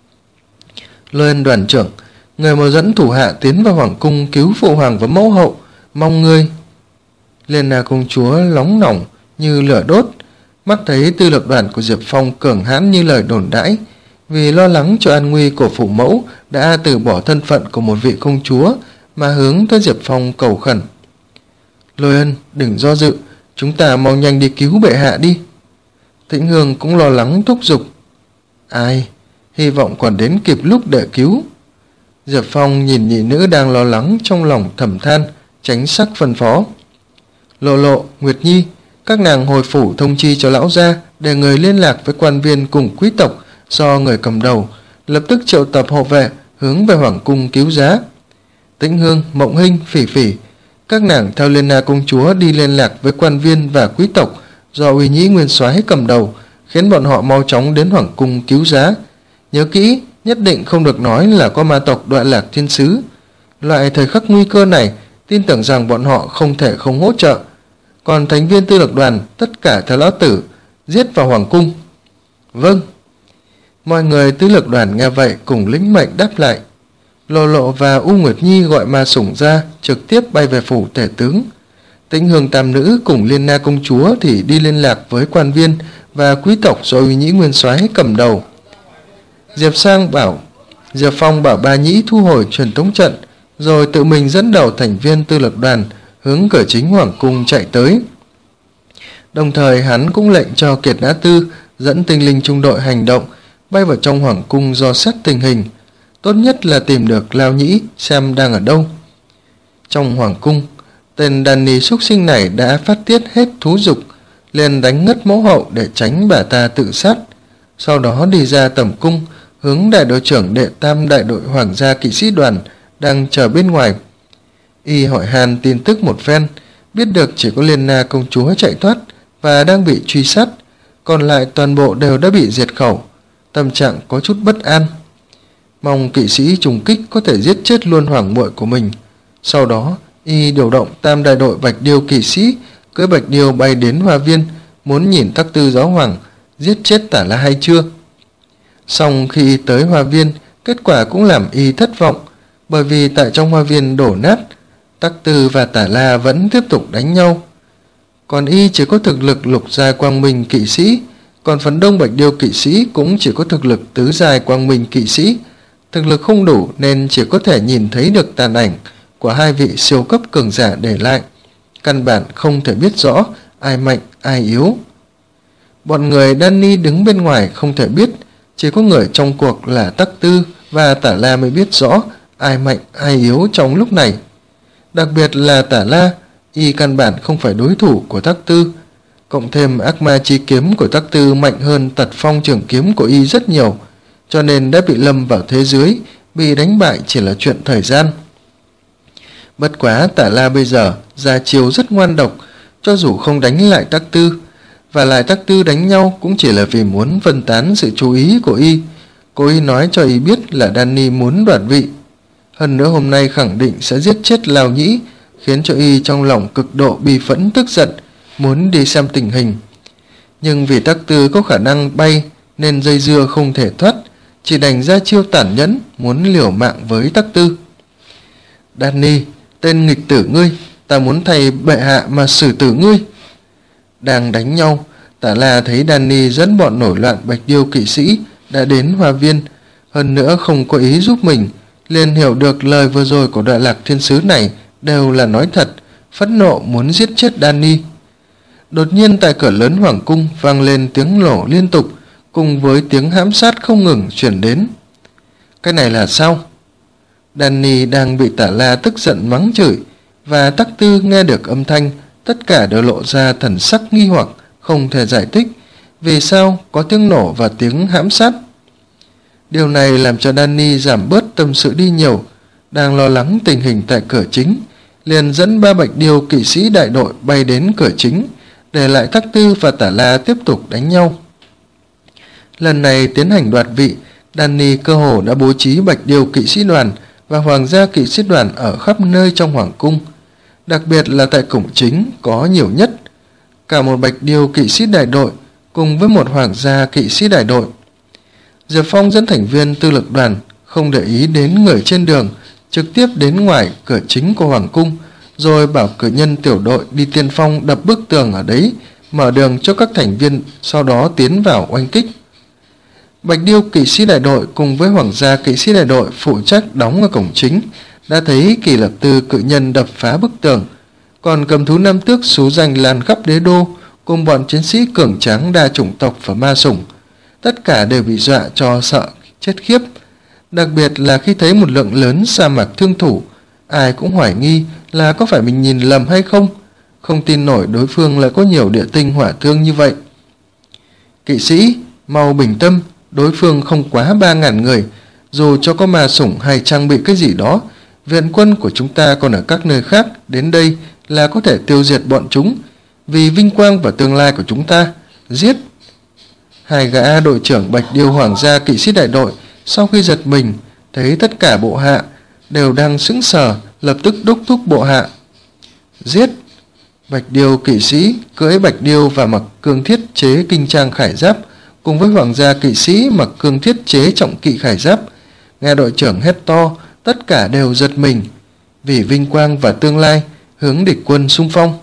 Lôi Ân đoàn trưởng, người mà dẫn thủ hạ tiến vào hoàng cung cứu phụ hoàng và mẫu hậu, mong ngươi. Lena công chúa nóng nỏng như lửa đốt, mắt thấy tư lực đoàn của Diệp Phong cường hãn như lời đồn đãi, vì lo lắng cho an nguy của phụ mẫu đã từ bỏ thân phận của một vị công chúa mà hướng tới Diệp Phong cầu khẩn. Lôi Ân, đừng do dự, chúng ta mau nhanh đi cứu bệ hạ đi. Tĩnh Hương cũng lo lắng thúc giục. Ai, hy vọng còn đến kịp lúc để cứu. Diệp Phong nhìn nhị nữ đang lo lắng trong lòng thầm than, tránh sắc phân phó. Lộ Lộ, Nguyệt Nhi, các nàng hồi phủ thông chi cho lão gia để người liên lạc với quan viên cùng quý tộc do người cầm đầu, lập tức triệu tập hộ vệ hướng về hoàng cung cứu giá. Tĩnh Hương, Mộng Hinh, Phỉ Phỉ, các nàng theo Liên Na công chúa đi liên lạc với quan viên và quý tộc do Uy Nhĩ Nguyên Soái cầm đầu, khiến bọn họ mau chóng đến hoàng cung cứu giá. Nhớ kỹ, nhất định không được nói là có ma tộc Đoạn Lạc Thiên Sứ. Loại thời khắc nguy cơ này, tin tưởng rằng bọn họ không thể không hỗ trợ. Còn thành viên tư lược đoàn, tất cả theo lão tử, giết vào hoàng cung. Vâng. Mọi người tư lược đoàn nghe vậy cùng lĩnh mệnh đáp lại. Lộ Lộ và U Nguyệt Nhi gọi Ma Sủng ra, trực tiếp bay về phủ tể tướng. Tĩnh Hương tam nữ cùng Liên Na công chúa thì đi liên lạc với quan viên và quý tộc do Uy Nhĩ Nguyên Soái cầm đầu. Diệp Sang bảo, Diệp Phong bảo Ba Nhĩ thu hồi truyền tống trận, rồi tự mình dẫn đầu thành viên tư lược đoàn hướng cửa chính hoàng cung chạy tới. Đồng thời hắn cũng lệnh cho Kiệt Nã Tư dẫn tinh linh trung đội hành động, bay vào trong hoàng cung dò xét tình hình. Tốt nhất là tìm được Lao Nhĩ xem đang ở đâu. Trong hoàng cung, tên đàn nì súc sinh này đã phát tiết hết thú dục, liền đánh ngất mẫu hậu để tránh bà ta tự sát. Sau đó đi ra tầm cung, hướng đại đội trưởng đệ tam đại đội hoàng gia kỵ sĩ đoàn đang chờ bên ngoài. Y hỏi han tin tức một phen, biết được chỉ có Liên Na công chúa chạy thoát và đang bị truy sát, còn lại toàn bộ đều đã bị diệt khẩu. Tâm trạng có chút bất an, mong kỵ sĩ trùng kích có thể giết chết luôn hoàng muội của mình. Sau đó Y điều động tam đại đội Bạch Điêu kỵ sĩ cưỡi Bạch Điêu bay đến hoa viên, muốn nhìn Tắc Tư giáo hoàng giết chết Tả La hay chưa. Xong khi Y tới hoa viên, kết quả cũng làm Y thất vọng, bởi vì tại trong hoa viên đổ nát, Tắc Tư và Tả La vẫn tiếp tục đánh nhau. Còn Y chỉ có thực lực lục giai quang minh kỵ sĩ, còn phần đông Bạch Điêu kỵ sĩ cũng chỉ có thực lực tứ giai quang minh kỵ sĩ. Thực lực không đủ nên chỉ có thể nhìn thấy được tàn ảnh của hai vị siêu cấp cường giả để lại, căn bản không thể biết rõ ai mạnh ai yếu. Bọn người Danny đứng bên ngoài không thể biết, chỉ có người trong cuộc là Tắc Tư và Tả La mới biết rõ ai mạnh ai yếu trong lúc này. Đặc biệt là Tả La, Y căn bản không phải đối thủ của Tắc Tư, cộng thêm ác ma chi kiếm của Tắc Tư mạnh hơn Tật Phong trường kiếm của Y rất nhiều, cho nên đã bị lâm vào thế dưới, bị đánh bại chỉ là chuyện thời gian. Bất quá Tả La bây giờ ra chiêu rất ngoan độc, cho dù không đánh lại Tắc Tư, và lại Tắc Tư đánh nhau cũng chỉ là vì muốn phân tán sự chú ý của Y. Cô Y nói cho Y biết là Danny muốn đoạt vị. Hơn nữa hôm nay khẳng định sẽ giết chết Lao Nhĩ, khiến cho Y trong lòng cực độ bi phẫn tức giận, muốn đi xem tình hình. Nhưng vì Tắc Tư có khả năng bay nên dây dưa không thể thoát, chỉ đành ra chiêu tàn nhẫn muốn liều mạng với Tắc Tư. Danny, tên nghịch tử ngươi, ta muốn thay bệ hạ mà xử tử ngươi. Đang đánh nhau, Tả La thấy Danny dẫn bọn nổi loạn Bạch Điêu kỵ sĩ đã đến hoa viên, hơn nữa không có ý giúp mình, liền hiểu được lời vừa rồi của Đoạn Lạc Thiên Sứ này đều là nói thật, phẫn nộ muốn giết chết Danny. Đột nhiên tại cửa lớn hoàng cung vang lên tiếng nổ liên tục, cùng với tiếng hãm sát không ngừng chuyển đến. Cái này là sao? Danny đang bị Tả La tức giận mắng chửi, và Tắc Tư nghe được âm thanh, tất cả đều lộ ra thần sắc nghi hoặc, không thể giải thích vì sao có tiếng nổ và tiếng hãm sát. Điều này làm cho Danny giảm bớt tâm sự đi nhiều, đang lo lắng tình hình tại cửa chính, liền dẫn ba Bạch Điêu kỵ sĩ đại đội bay đến cửa chính, để lại Tắc Tư và Tả La tiếp tục đánh nhau. Lần này tiến hành đoạt vị, Danny cơ hồ đã bố trí Bạch Điêu kỵ sĩ đoàn và Hoàng gia kỵ sĩ đoàn ở khắp nơi trong hoàng cung, đặc biệt là tại cổng chính có nhiều nhất, cả một Bạch Điêu kỵ sĩ đại đội cùng với một Hoàng gia kỵ sĩ đại đội. Diệp Phong dẫn thành viên tư lực đoàn không để ý đến người trên đường, trực tiếp đến ngoài cửa chính của hoàng cung, rồi bảo cử nhân tiểu đội đi tiên phong đập bức tường ở đấy, mở đường cho các thành viên sau đó tiến vào oanh kích. Bạch Điêu kỵ sĩ đại đội cùng với Hoàng gia kỵ sĩ đại đội phụ trách đóng ở cổng chính đã thấy Kỳ Lập Tư cự nhân đập phá bức tường, Còn cầm thú Nam Tước xú danh lan khắp đế đô, cùng bọn chiến sĩ cường tráng đa chủng tộc và ma sủng, tất cả đều bị dọa cho sợ chết khiếp. Đặc biệt là khi thấy một lượng lớn sa mạc thương thủ, ai cũng hoài nghi là có phải mình nhìn lầm hay không, không tin nổi đối phương lại có nhiều địa tinh hỏa thương như vậy. Kỵ sĩ, mau bình tâm, đối phương không quá ba ngàn người, dù cho có ma sủng hay trang bị cái gì đó, viện quân của chúng ta còn ở các nơi khác đến đây là có thể tiêu diệt bọn chúng, vì vinh quang và tương lai của chúng ta. Giết! Hai gã đội trưởng Bạch Điêu Hoàng gia kỵ sĩ đại đội sau khi giật mình thấy tất cả bộ hạ đều đang sững sờ, lập tức đốc thúc bộ hạ. Giết! Bạch Điêu kỵ sĩ cưỡi Bạch Điêu và mặc cương thiết chế kinh trang khải giáp, cùng với Hoàng gia kỵ sĩ mặc cương thiết chế trọng kỵ khải giáp. Nghe đội trưởng hét to, tất cả đều giật mình, vì vinh quang và tương lai hướng địch quân xung phong.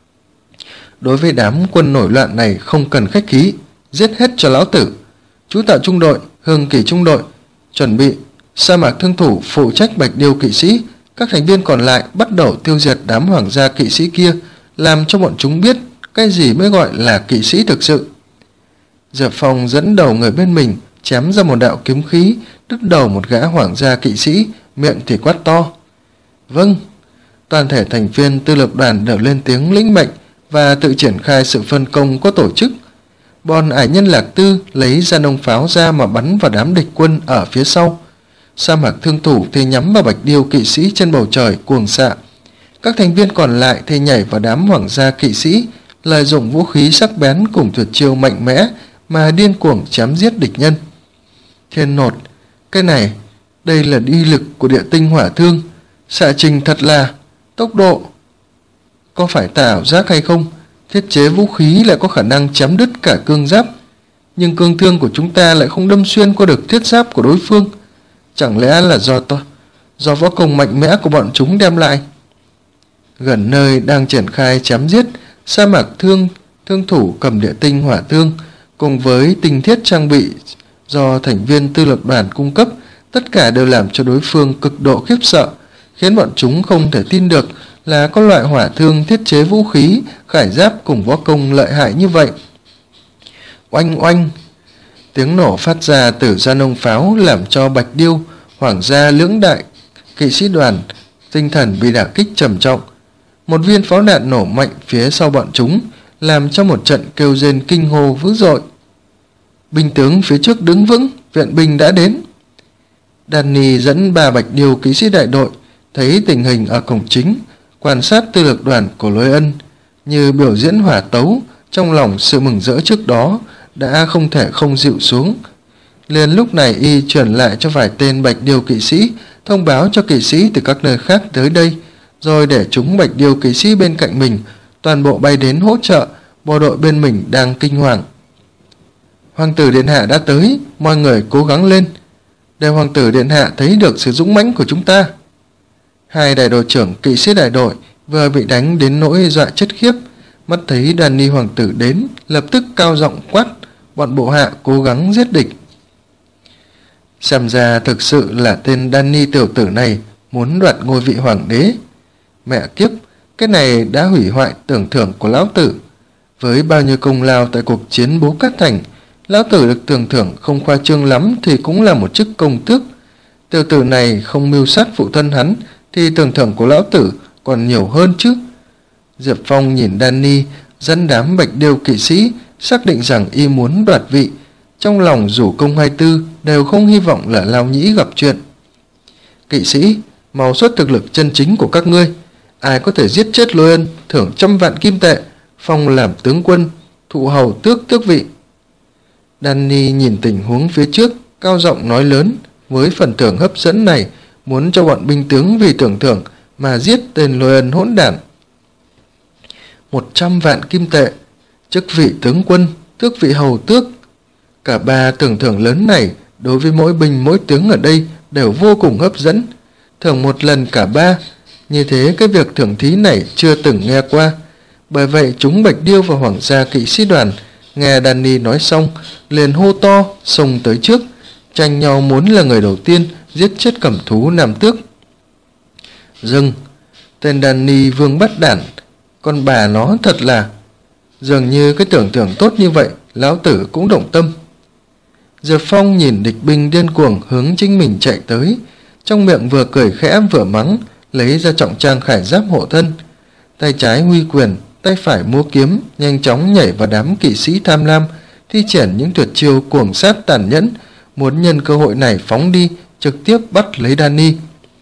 Đối với đám quân nổi loạn này không cần khách khí, giết hết cho lão tử. Chú Tạo trung đội, Hương Kỳ trung đội chuẩn bị, sa mạc thương thủ phụ trách Bạch Điêu kỵ sĩ, các thành viên còn lại bắt đầu tiêu diệt đám hoàng gia kỵ sĩ kia, làm cho bọn chúng biết cái gì mới gọi là kỵ sĩ thực sự. Diệp Phong dẫn đầu người bên mình chém ra một đạo kiếm khí, đứt đầu một gã hoàng gia kỵ sĩ, miệng thì quát to. Vâng! Toàn thể thành viên tư lược đoàn đều lên tiếng lĩnh mệnh và tự triển khai sự phân công có tổ chức. Bọn ải nhân Lạc Tư lấy ra nông pháo ra mà bắn vào đám địch quân ở phía sau. Sa mạc thương thủ thì nhắm vào Bạch Điêu kỵ sĩ trên bầu trời cuồng xạ. Các thành viên còn lại thì nhảy vào đám hoàng gia kỵ sĩ, lợi dụng vũ khí sắc bén cùng tuyệt chiêu mạnh mẽ mà điên cuồng chém giết địch nhân. Thiên nột, cái này, đây là uy lực của địa tinh hỏa thương, xạ trình thật là tốc độ. Có phải ta ảo giác hay không? Thiết chế vũ khí lại có khả năng chém đứt cả cương giáp, nhưng cương thương của chúng ta lại không đâm xuyên qua được thiết giáp của đối phương. Chẳng lẽ là do to, do võ công mạnh mẽ của bọn chúng đem lại? Gần nơi đang triển khai chém giết, sa mạc thương thương thủ cầm địa tinh hỏa thương cùng với tinh thiết trang bị do thành viên tư lược đoàn cung cấp, tất cả đều làm cho đối phương cực độ khiếp sợ, khiến bọn chúng không thể tin được là có loại hỏa thương thiết chế vũ khí khải giáp cùng võ công lợi hại như vậy. Oanh oanh! Tiếng nổ phát ra từ gia nông pháo làm cho Bạch Điêu, Hoàng gia lưỡng đại kỵ sĩ đoàn tinh thần bị đả kích trầm trọng. Một viên pháo đạn nổ mạnh phía sau bọn chúng, làm cho một trận kêu rên kinh hô dữ dội. Binh tướng phía trước đứng vững, viện binh đã đến. Danny dẫn ba Bạch Điêu kỵ sĩ đại đội thấy tình hình ở cổng chính, quan sát tư lược đoàn của Lôi Ân như biểu diễn hỏa tấu, trong lòng sự mừng rỡ trước đó đã không thể không dịu xuống. Liền lúc này y chuyển lại cho vài tên Bạch Điêu kỵ sĩ, thông báo cho kỵ sĩ từ các nơi khác tới đây, rồi để chúng Bạch Điêu kỵ sĩ bên cạnh mình toàn bộ bay đến hỗ trợ bộ đội bên mình đang kinh hoàng. Hoàng tử điện hạ đã tới, mọi người cố gắng lên, để hoàng tử điện hạ thấy được sự dũng mãnh của chúng ta. Hai đại đội trưởng kỵ sĩ đại đội vừa bị đánh đến nỗi dọa chết khiếp, mắt thấy Danny hoàng tử đến, lập tức cao giọng quát bọn bộ hạ cố gắng giết địch. Xem ra thực sự là tên Danny tiểu tử này muốn đoạt ngôi vị hoàng đế. Mẹ kiếp, cái này đã hủy hoại tưởng thưởng của lão tử. Với bao nhiêu công lao tại cuộc chiến Bố Cát Thành, lão tử được tưởng thưởng không khoa trương lắm thì cũng là một chức công tước. Tiểu tử này không mưu sát phụ thân hắn thì tưởng thưởng của lão tử còn nhiều hơn chứ. Diệp Phong nhìn Danny dẫn đám Bạch Điêu kỵ sĩ, xác định rằng y muốn đoạt vị. Trong lòng rủ công hai tư đều không hy vọng là Lao Nhĩ gặp chuyện. Kỵ sĩ, mau xuất thực lực chân chính của các ngươi. Ai có thể giết chết Lôi Ân thưởng trăm vạn kim tệ, phong làm tướng quân, thụ hầu tước tước vị. Danny nhìn tình huống phía trước, cao giọng nói lớn, với phần thưởng hấp dẫn này muốn cho bọn binh tướng vì tưởng thưởng mà giết tên Lôi Ân hỗn đản. Một trăm vạn kim tệ, chức vị tướng quân, tước vị hầu tước. Cả ba tưởng thưởng lớn này đối với mỗi binh mỗi tướng ở đây đều vô cùng hấp dẫn. Thưởng một lần cả ba, như thế cái việc thưởng thí này chưa từng nghe qua. Bởi vậy chúng Bạch Điêu và Hoàng gia kỵ sĩ đoàn nghe Danny nói xong liền hô to xông tới trước, tranh nhau muốn là người đầu tiên giết chết cầm thú Nam Tước. Dừng! Tên Danny vương bắt đản Con bà nó thật là... Dường như cái tưởng tượng tốt như vậy, lão tử cũng động tâm. Diệp Phong nhìn địch binh điên cuồng hướng chính mình chạy tới, trong miệng vừa cười khẽ vừa mắng, lấy ra trọng trang khải giáp hộ thân. Tay trái huy quyền, tay phải múa kiếm, nhanh chóng nhảy vào đám kỵ sĩ tham lam, thi triển những tuyệt chiêu cuồng sát tàn nhẫn, muốn nhân cơ hội này phóng đi, trực tiếp bắt lấy Danny.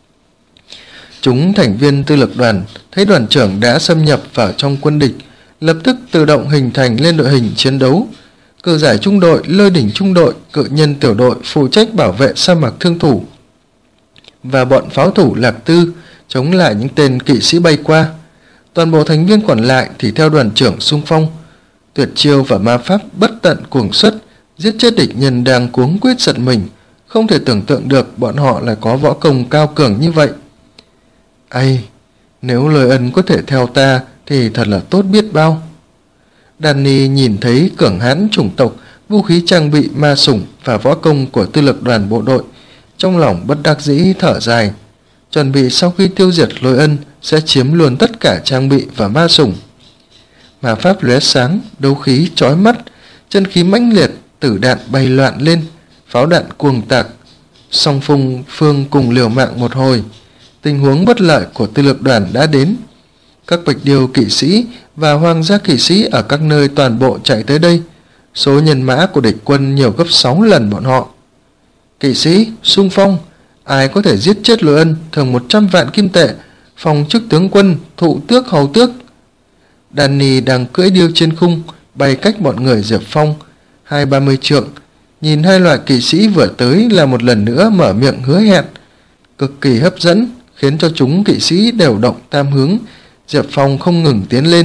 Chúng thành viên tư lực đoàn thấy đoàn trưởng đã xâm nhập vào trong quân địch, lập tức tự động hình thành lên đội hình chiến đấu. Cự giải trung đội, lôi đỉnh trung đội, cự nhân tiểu đội phụ trách bảo vệ sa mạc thương thủ, và bọn pháo thủ lạc tư chống lại những tên kỵ sĩ bay qua. Toàn bộ thành viên còn lại thì theo đoàn trưởng xung phong. Tuyệt chiêu và ma pháp bất tận cuồng xuất, giết chết địch nhân đang cuống quýt giật mình. Không thể tưởng tượng được bọn họ lại có võ công cao cường như vậy. Ây, nếu lời ân có thể theo ta thì thật là tốt biết bao. Danny nhìn thấy cường hãn chủng tộc, vũ khí trang bị ma sủng và võ công của tư lực đoàn bộ đội, trong lòng bất đắc dĩ thở dài, chuẩn bị sau khi tiêu diệt lôi ân sẽ chiếm luôn tất cả trang bị và ma sủng. Ma pháp lóe sáng, đấu khí chói mắt, chân khí mãnh liệt, tử đạn bay loạn lên, pháo đạn cuồng tạc. Song Phùng Phương cùng liều mạng một hồi. Tình huống bất lợi của tư lực đoàn đã đến. Các bạch điêu kỵ sĩ và hoàng gia kỵ sĩ ở các nơi toàn bộ chạy tới đây. Số nhân mã của địch quân nhiều gấp sáu lần bọn họ. Kỵ sĩ, xung phong, ai có thể giết chết lôi ân thường một trăm vạn kim tệ, phòng chức tướng quân, thụ tước hầu tước. Danny đang cưỡi điêu trên khung, bay cách bọn người Diệp Phong hai ba mươi trượng, nhìn hai loại kỵ sĩ vừa tới là một lần nữa mở miệng hứa hẹn, cực kỳ hấp dẫn, khiến cho chúng kỵ sĩ đều động tam hướng. Diệp Phong không ngừng tiến lên.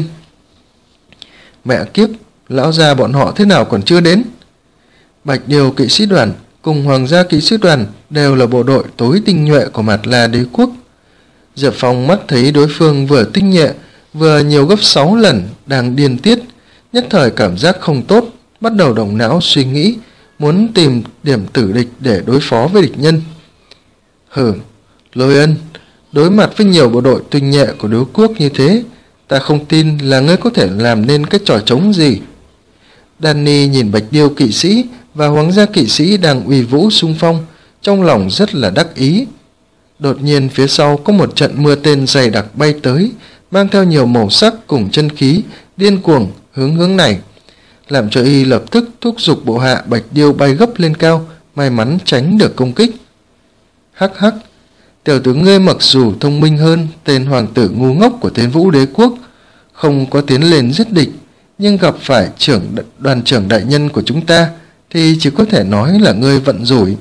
Mẹ kiếp, lão gia bọn họ thế nào còn chưa đến? Bạch điêu kỵ sĩ đoàn cùng hoàng gia kỵ sĩ đoàn đều là bộ đội tối tinh nhuệ của Mạt La đế quốc. Diệp Phong mắt thấy đối phương vừa tinh nhuệ vừa nhiều gấp sáu lần đang điên tiết, nhất thời cảm giác không tốt, bắt đầu động não suy nghĩ, muốn tìm điểm tử địch để đối phó với địch nhân. Hừ, Lôi Ân, đối mặt với nhiều bộ đội tinh nhuệ của đế quốc như thế, ta không tin là ngươi có thể làm nên cái trò trống gì. Danny nhìn bạch điêu kỵ sĩ và hoàng gia kỵ sĩ đang uy vũ xung phong, trong lòng rất là đắc ý. Đột nhiên phía sau có một trận mưa tên dày đặc bay tới, mang theo nhiều màu sắc cùng chân khí, điên cuồng hướng hướng này, làm cho y lập tức thúc giục bộ hạ bạch điêu bay gấp lên cao, may mắn tránh được công kích. Hắc hắc, tiểu tử ngươi mặc dù thông minh hơn tên hoàng tử ngu ngốc của Thiên Vũ đế quốc, không có tiến lên giết địch, nhưng gặp phải trưởng đoàn trưởng đại nhân của chúng ta thì chỉ có thể nói là ngươi vận rủi.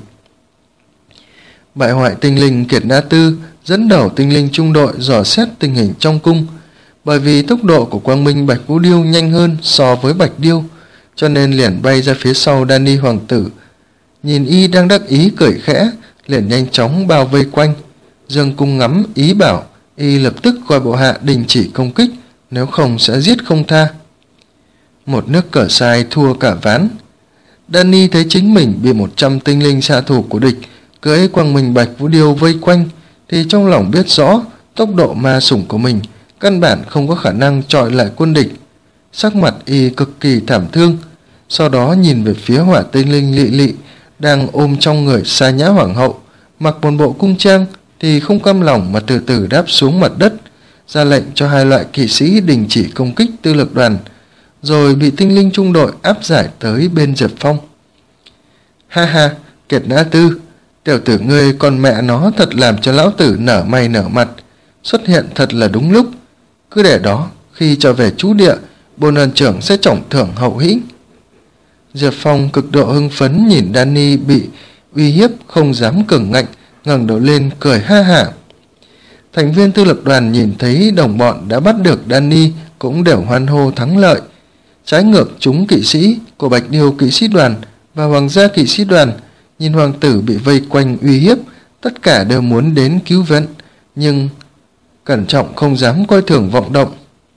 Bại hoại tinh linh Kiệt Na Tư dẫn đầu tinh linh trung đội dò xét tình hình trong cung. Bởi vì tốc độ của Quang Minh Bạch Vũ Điêu nhanh hơn so với Bạch Điêu, cho nên liền bay ra phía sau Danny hoàng tử. Nhìn y đang đắc ý cười khẽ, liền nhanh chóng bao vây quanh. Dương cung ngắm ý bảo y lập tức gọi bộ hạ đình chỉ công kích, nếu không sẽ giết không tha. Một nước cờ sai thua cả ván. Danny thấy chính mình bị một trăm tinh linh xạ thủ của địch cưỡi Quang Minh Bạch Vũ Điêu vây quanh, thì trong lòng biết rõ tốc độ ma sủng của mình căn bản không có khả năng chọi lại quân địch. Sắc mặt y cực kỳ thảm thương, sau đó nhìn về phía hỏa tinh linh Lị Lị đang ôm trong người Sa Nhã hoàng hậu, mặc một bộ cung trang, thì không cam lòng mà từ từ đáp xuống mặt đất, ra lệnh cho hai loại kỵ sĩ đình chỉ công kích tư lực đoàn, rồi bị tinh linh trung đội áp giải tới bên Diệp Phong. Ha ha, Kiệt Na Tư, tiểu tử ngươi con mẹ nó thật làm cho lão tử nở mày nở mặt, xuất hiện thật là đúng lúc. Cứ để đó, khi trở về trú địa, bổn đoàn trưởng sẽ trọng thưởng hậu hĩnh. Diệp Phong cực độ hưng phấn nhìn Danny bị uy hiếp không dám cứng ngạnh, ngẩng đầu lên cười ha hả. Thành viên tư lực đoàn nhìn thấy đồng bọn đã bắt được Danny cũng đều hoan hô thắng lợi. Trái ngược chúng kỵ sĩ của Bạch Điêu kỵ sĩ đoàn và hoàng gia kỵ sĩ đoàn nhìn hoàng tử bị vây quanh uy hiếp, tất cả đều muốn đến cứu viện, nhưng cẩn trọng không dám coi thường vọng động.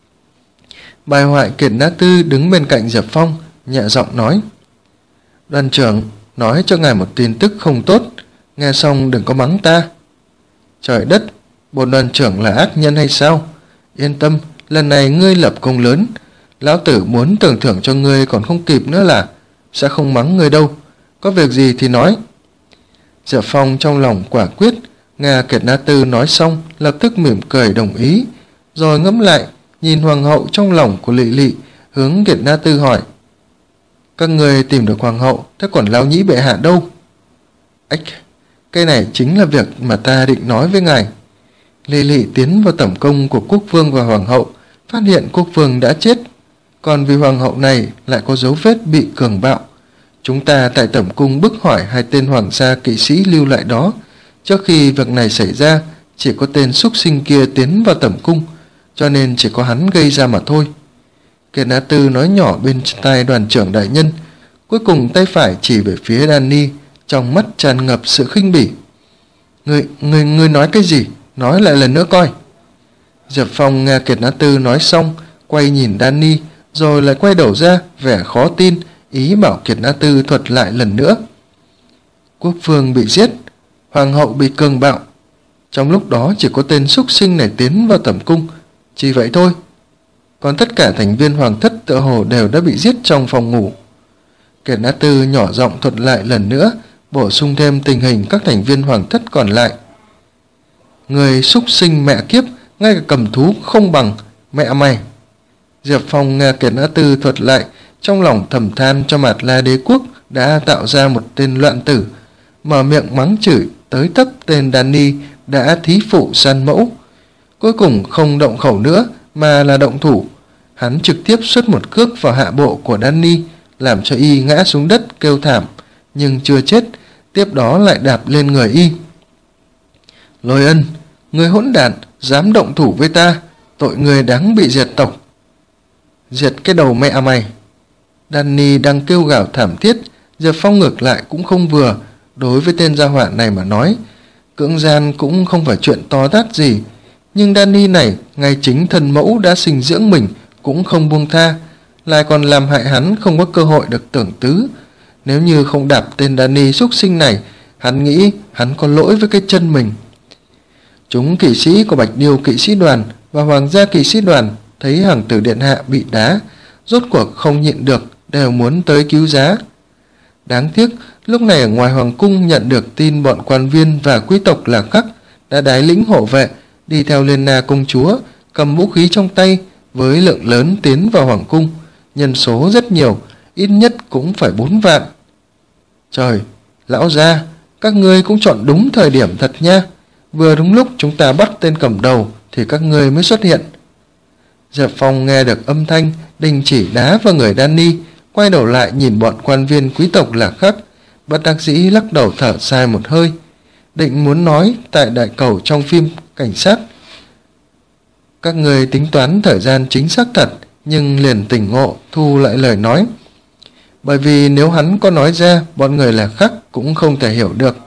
Bài hoại Kiệt Na Tư đứng bên cạnh Diệp Phong, nhẹ giọng nói: Đoàn trưởng nói cho ngài một tin tức không tốt, nghe xong đừng có mắng ta. Trời đất, bổn đoàn trưởng là ác nhân hay sao? Yên tâm, lần này ngươi lập công lớn, lão tử muốn tưởng thưởng cho ngươi còn không kịp nữa là, sẽ không mắng ngươi đâu, có việc gì thì nói. Diệp Phong trong lòng quả quyết, nghe Kiệt Na Tư nói xong lập tức mỉm cười đồng ý, rồi ngẫm lại, nhìn hoàng hậu trong lòng của Lệ Lị, hướng Kiệt Na Tư hỏi: các người tìm được hoàng hậu, thế còn lão nhĩ bệ hạ đâu? Ách, cái này chính là việc mà ta định nói với ngài. Lệ Lị tiến vào tẩm cung của quốc vương và hoàng hậu, phát hiện quốc vương đã chết, còn vì hoàng hậu này lại có dấu vết bị cường bạo. Chúng ta tại tẩm cung bức hỏi hai tên hoàng gia kỵ sĩ lưu lại đó. Trước khi việc này xảy ra, chỉ có tên súc sinh kia tiến vào tẩm cung, cho nên chỉ có hắn gây ra mà thôi. Kiệt Na Tư nói nhỏ bên tai đoàn trưởng đại nhân, cuối cùng tay phải chỉ về phía Danny, trong mắt tràn ngập sự khinh bỉ. Ngươi, ngươi, ngươi nói cái gì? Nói lại lần nữa coi. Diệp Phong nghe Kiệt Na Tư nói xong, quay nhìn Danny, rồi lại quay đầu ra, vẻ khó tin, ý bảo Kiệt Na Tư thuật lại lần nữa. Quốc vương bị giết, hoàng hậu bị cường bạo. Trong lúc đó chỉ có tên súc sinh này tiến vào tẩm cung, chỉ vậy thôi. Còn tất cả thành viên hoàng thất tựa hồ đều đã bị giết trong phòng ngủ. Kiệt Na Tư nhỏ giọng thuật lại lần nữa, bổ sung thêm tình hình các thành viên hoàng thất còn lại. Người súc sinh mẹ kiếp, ngay cả cầm thú không bằng, mẹ mày. Diệp Phong nghe Kiệt Na Tư thuật lại, trong lòng thầm than cho Mạt La đế quốc đã tạo ra một tên loạn tử, mở miệng mắng chửi tới tấp tên Danny đã thí phụ san mẫu. Cuối cùng không động khẩu nữa mà là động thủ, hắn trực tiếp xuất một cước vào hạ bộ của Danny, làm cho y ngã xuống đất kêu thảm, nhưng chưa chết, tiếp đó lại đạp lên người y. Lôi Ân, người hỗn đản, dám động thủ với ta, tội người đáng bị diệt tộc. Diệt cái đầu mẹ mày. Danny đang kêu gào thảm thiết, Diệp Phong ngược lại cũng không vừa. Đối với tên gia họa này mà nói, cưỡng gian cũng không phải chuyện to tát gì, nhưng Danny này ngay chính thần mẫu đã sinh dưỡng mình cũng không buông tha, lại còn làm hại hắn không có cơ hội được tưởng tứ. Nếu như không đạp tên Danny súc sinh này, hắn nghĩ hắn có lỗi với cái chân mình. Chúng kỵ sĩ của Bạch Điêu kỵ sĩ đoàn và Hoàng gia kỵ sĩ đoàn thấy hoàng tử điện hạ bị đá, rốt cuộc không nhịn được, đều muốn tới cứu giá. Đáng tiếc, lúc này ở ngoài hoàng cung nhận được tin bọn quan viên và quý tộc Lạc Khắc đã đái lĩnh hộ vệ, đi theo Lena công chúa, cầm vũ khí trong tay, với lượng lớn tiến vào hoàng cung, nhân số rất nhiều, ít nhất cũng phải bốn vạn. Trời, lão gia, các ngươi cũng chọn đúng thời điểm thật nha, vừa đúng lúc chúng ta bắt tên cầm đầu thì các ngươi mới xuất hiện. Diệp Phong nghe được âm thanh, đình chỉ đá vào người Danny, quay đầu lại nhìn bọn quan viên quý tộc Lạc Khắc, bất đắc dĩ lắc đầu thở dài một hơi, định muốn nói tại đại cầu trong phim cảnh sát. Các người tính toán thời gian chính xác thật, nhưng liền tỉnh ngộ thu lại lời nói. Bởi vì nếu hắn có nói ra, bọn người Lạc Khắc cũng không thể hiểu được.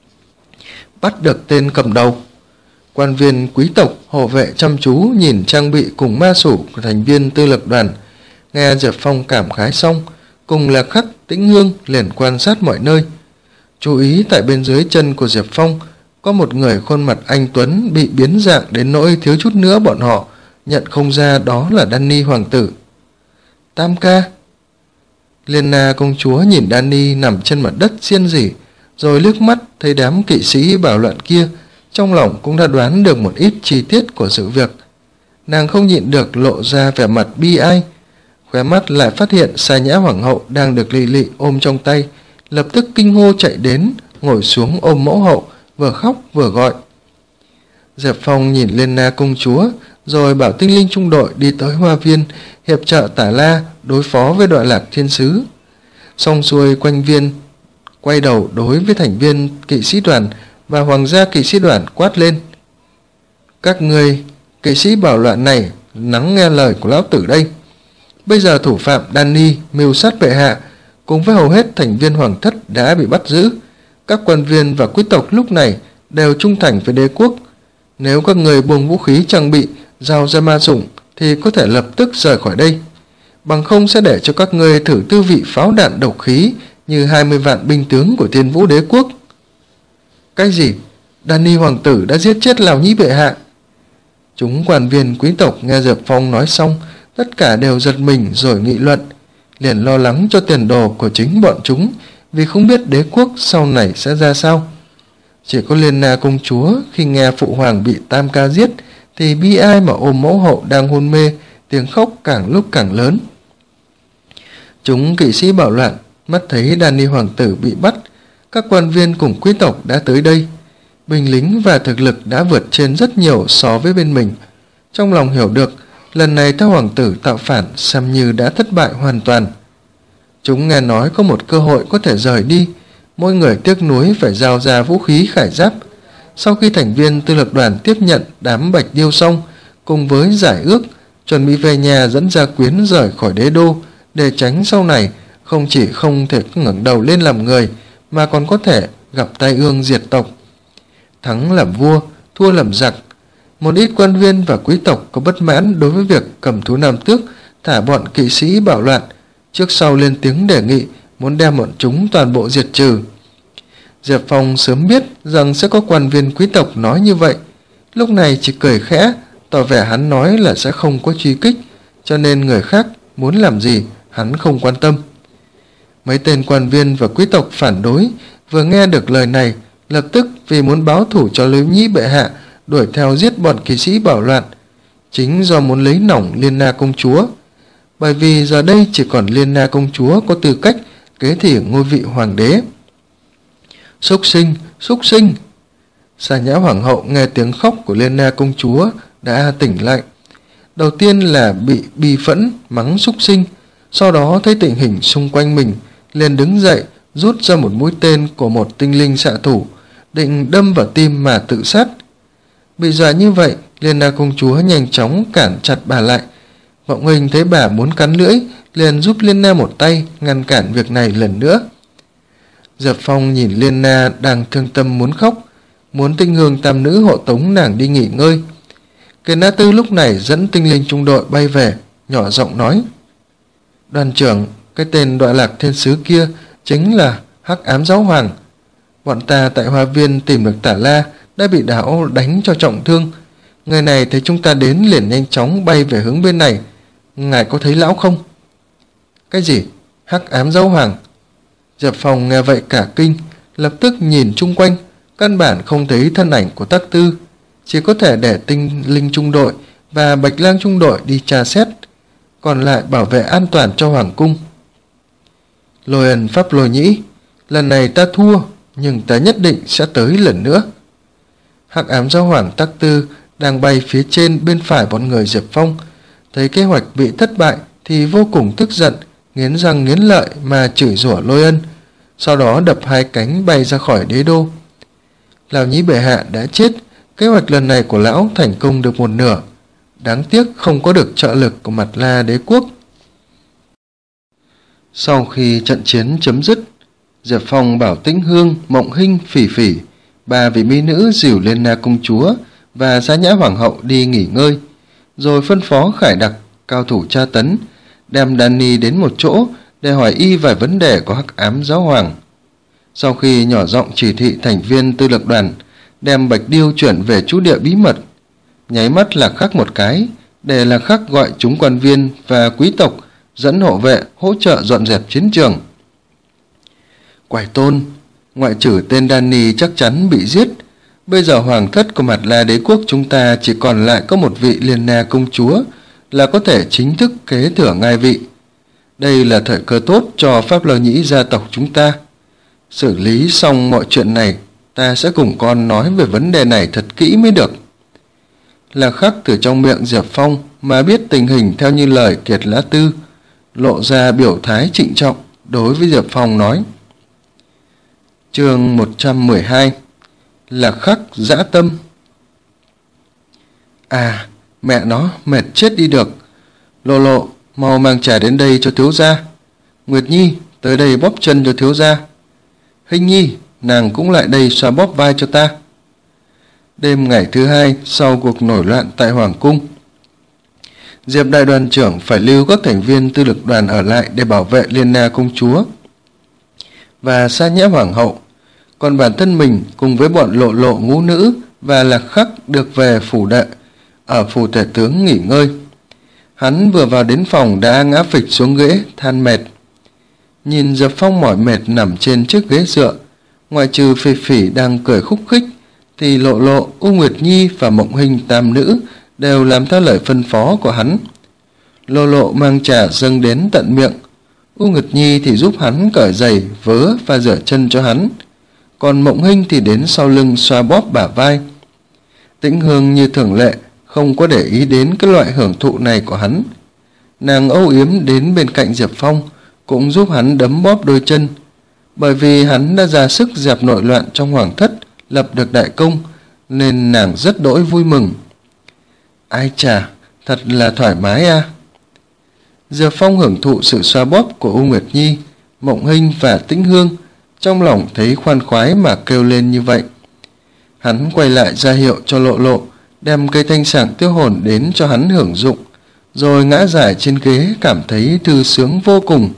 Bắt được tên cầm đầu. Quan viên quý tộc hộ vệ chăm chú nhìn trang bị cùng ma sủ của thành viên tư lực đoàn. Nghe Diệp Phong cảm khái xong, cùng Lạc Khắc, Tĩnh Hương liền quan sát mọi nơi. Chú ý tại bên dưới chân của Diệp Phong có một người khuôn mặt anh tuấn bị biến dạng đến nỗi thiếu chút nữa bọn họ nhận không ra đó là Danny hoàng tử. Tam ca. Lena công chúa nhìn Danny nằm trên mặt đất xiên rỉ, rồi liếc mắt thấy đám kỵ sĩ bảo loạn kia, trong lòng cũng đã đoán được một ít chi tiết của sự việc. Nàng không nhịn được lộ ra vẻ mặt bi ai, khóe mắt lại phát hiện Sa Nhã hoàng hậu đang được Lị Lị ôm trong tay, lập tức kinh hô chạy đến, ngồi xuống ôm mẫu hậu, vừa khóc vừa gọi. Diệp Phong nhìn Lena công chúa, rồi bảo tinh linh trung đội đi tới hoa viên hiệp trợ Tả La đối phó với Đoạn Lạc thiên sứ. Xong xuôi, quanh viên quay đầu đối với thành viên kỵ sĩ đoàn và hoàng gia kỵ sĩ đoàn quát lên: các người kỵ sĩ bảo loạn này lắng nghe lời của lão tử đây. Bây giờ thủ phạm Danny mưu sát bệ hạ cùng với hầu hết thành viên hoàng thất đã bị bắt giữ. Các quan viên và quý tộc lúc này đều trung thành với đế quốc. Nếu các người buông vũ khí trang bị giao ra ma sủng thì có thể lập tức rời khỏi đây, bằng không sẽ để cho các người thử tư vị pháo đạn độc khí như hai mươi vạn binh tướng của Thiên Vũ đế quốc. Cái gì? Danny hoàng tử đã giết chết Lào Nhĩ bệ hạ? Chúng quan viên quý tộc nghe Diệp Phong nói xong, tất cả đều giật mình rồi nghị luận, liền lo lắng cho tiền đồ của chính bọn chúng, vì không biết đế quốc sau này sẽ ra sao. Chỉ có Liên Na công chúa khi nghe phụ hoàng bị Tam Ca giết thì bi ai mà ôm mẫu hậu đang hôn mê, tiếng khóc càng lúc càng lớn. Chúng kỵ sĩ bạo loạn mắt thấy Danny hoàng tử bị bắt, các quan viên cùng quý tộc đã tới đây. Binh lính và thực lực đã vượt trên rất nhiều so với bên mình. Trong lòng hiểu được, lần này theo hoàng tử tạo phản xem như đã thất bại hoàn toàn. Chúng nghe nói có một cơ hội có thể rời đi, mỗi người tiếc nuối phải giao ra vũ khí khải giáp. Sau khi thành viên tư lược đoàn tiếp nhận đám Bạch Điêu xong, cùng với giải ước, chuẩn bị về nhà dẫn gia quyến rời khỏi đế đô, để tránh sau này không chỉ không thể ngẩng đầu lên làm người, mà còn có thể gặp tai ương diệt tộc. Thắng làm vua, thua làm giặc. Một ít quan viên và quý tộc có bất mãn đối với việc cầm thú nam tước thả bọn kỵ sĩ bạo loạn, trước sau lên tiếng đề nghị muốn đem bọn chúng toàn bộ diệt trừ. Diệp Phong sớm biết rằng sẽ có quan viên quý tộc nói như vậy, lúc này chỉ cười khẽ, tỏ vẻ hắn nói là sẽ không có truy kích, cho nên người khác muốn làm gì hắn không quan tâm. Mấy tên quan viên và quý tộc phản đối vừa nghe được lời này, lập tức vì muốn báo thù cho Lưu Nhĩ bệ hạ đuổi theo giết bọn kỵ sĩ bạo loạn, chính do muốn lấy nỏng Liên Na công chúa, bởi vì giờ đây chỉ còn Liên Na công chúa có tư cách kế thừa ngôi vị hoàng đế. Súc sinh, súc sinh! Sa Nhã hoàng hậu nghe tiếng khóc của Liên Na công chúa đã tỉnh lại. Đầu tiên là bị bi phẫn mắng súc sinh, sau đó thấy tình hình xung quanh mình, liền đứng dậy rút ra một mũi tên của một tinh linh xạ thủ, định đâm vào tim mà tự sát. Bị dọa như vậy, Liên Na công chúa nhanh chóng cản chặt bà lại. Mộng Hình thấy bà muốn cắn lưỡi, liền giúp Liên Na một tay ngăn cản việc này lần nữa. Diệp Phong nhìn Liên Na đang thương tâm muốn khóc, muốn Tinh Hương tam nữ hộ tống nàng đi nghỉ ngơi. Kiền Na Tư lúc này dẫn tinh linh trung đội bay về, nhỏ giọng nói: Đoàn trưởng, cái tên Đọa Lạc Thiên Sứ kia chính là Hắc Ám Giáo Hoàng. Bọn ta tại Hoa Viên tìm được Tả La đã bị đảo đánh cho trọng thương. Người này thấy chúng ta đến liền nhanh chóng bay về hướng bên này. Ngài có thấy lão không? Cái gì? Hắc Ám Giáo Hoàng? Diệp Phong nghe vậy cả kinh, lập tức nhìn chung quanh, căn bản không thấy thân ảnh của Tắc Tư, chỉ có thể để tinh linh trung đội và Bạch Lang trung đội đi tra xét, còn lại bảo vệ an toàn cho hoàng cung. Lôi Ân Pháp Lôi Nhĩ, lần này ta thua, nhưng ta nhất định sẽ tới lần nữa. Hắc Ám Giáo Hoàng Tắc Tư đang bay phía trên bên phải bọn người Diệp Phong, thấy kế hoạch bị thất bại thì vô cùng tức giận, nghiến răng nghiến lợi mà chửi rủa Lôi Ân, sau đó đập hai cánh bay ra khỏi đế đô. Lão Nhĩ bệ hạ đã chết, kế hoạch lần này của lão thành công được một nửa, đáng tiếc không có được trợ lực của Mặt La đế quốc. Sau khi trận chiến chấm dứt, Diệp Phong bảo Tĩnh Hương, Mộng Hinh, Phỉ Phỉ, ba vị mỹ nữ dìu Liên Na công chúa và Sa Nhã hoàng hậu đi nghỉ ngơi, rồi phân phó Khải Đặc, cao thủ tra tấn, đem Danny đến một chỗ để hỏi y vài vấn đề của Hắc Ám Giáo Hoàng. Sau khi nhỏ giọng chỉ thị thành viên tư lược đoàn đem Bạch Điêu chuyển về trú địa bí mật, nháy mắt Lạc Khắc một cái để Lạc Khắc gọi chúng quan viên và quý tộc dẫn hộ vệ hỗ trợ dọn dẹp chiến trường. Quải Tôn, ngoại trừ tên Danny chắc chắn bị giết, bây giờ hoàng thất của Mặt La đế quốc chúng ta chỉ còn lại có một vị Liên Na công chúa là có thể chính thức kế thừa ngai vị. Đây là thời cơ tốt cho Pháp Lôi Nhĩ gia tộc chúng ta. Xử lý xong mọi chuyện này, ta sẽ cùng con nói về vấn đề này thật kỹ mới được. Lạc Khắc từ trong miệng Diệp Phong mà biết tình hình theo như lời Kiệt Lã Tư, lộ ra biểu thái trịnh trọng đối với Diệp Phong nói. Chương một trăm mười hai, Lạc Khắc dã tâm. À, mẹ nó, mệt chết đi được. Lộ Lộ, mau mang trà đến đây cho thiếu gia. Nguyệt Nhi, tới đây bóp chân cho thiếu gia. Hinh Nhi, nàng cũng lại đây xoa bóp vai cho ta. Đêm ngày thứ hai sau cuộc nổi loạn tại Hoàng cung, Diệp đại đoàn trưởng phải lưu các thành viên tư lực đoàn ở lại để bảo vệ Liên Na công chúa và Sa Nhã hoàng hậu, còn bản thân mình cùng với bọn Lộ Lộ ngũ nữ và Lạc Khắc được về phủ đệ ở phủ tể tướng nghỉ ngơi. Hắn vừa vào đến phòng đã ngã phịch xuống ghế than mệt. Nhìn Diệp Phong mỏi mệt nằm trên chiếc ghế dựa, ngoại trừ Phỉ Phỉ đang cười khúc khích thì Lộ Lộ, U Nguyệt Nhi và Mộng Hình tam nữ đều làm theo lời phân phó của hắn. Lộ Lộ mang trà dâng đến tận miệng, U Nguyệt Nhi thì giúp hắn cởi giày, vớ và rửa chân cho hắn, còn Mộng Hình thì đến sau lưng xoa bóp bả vai. Tĩnh Hương như thường lệ không có để ý đến cái loại hưởng thụ này của hắn. Nàng âu yếm đến bên cạnh Diệp Phong, cũng giúp hắn đấm bóp đôi chân, bởi vì hắn đã ra sức dẹp nội loạn trong hoàng thất, lập được đại công, nên nàng rất đỗi vui mừng. Ai chà, thật là thoải mái à. Diệp Phong hưởng thụ sự xoa bóp của U Nguyệt Nhi, Mộng Hình và Tĩnh Hương, trong lòng thấy khoan khoái mà kêu lên như vậy. Hắn quay lại ra hiệu cho Lộ Lộ đem cây thanh sảng tiêu hồn đến cho hắn hưởng dụng, rồi ngã dài trên ghế cảm thấy thư sướng vô cùng.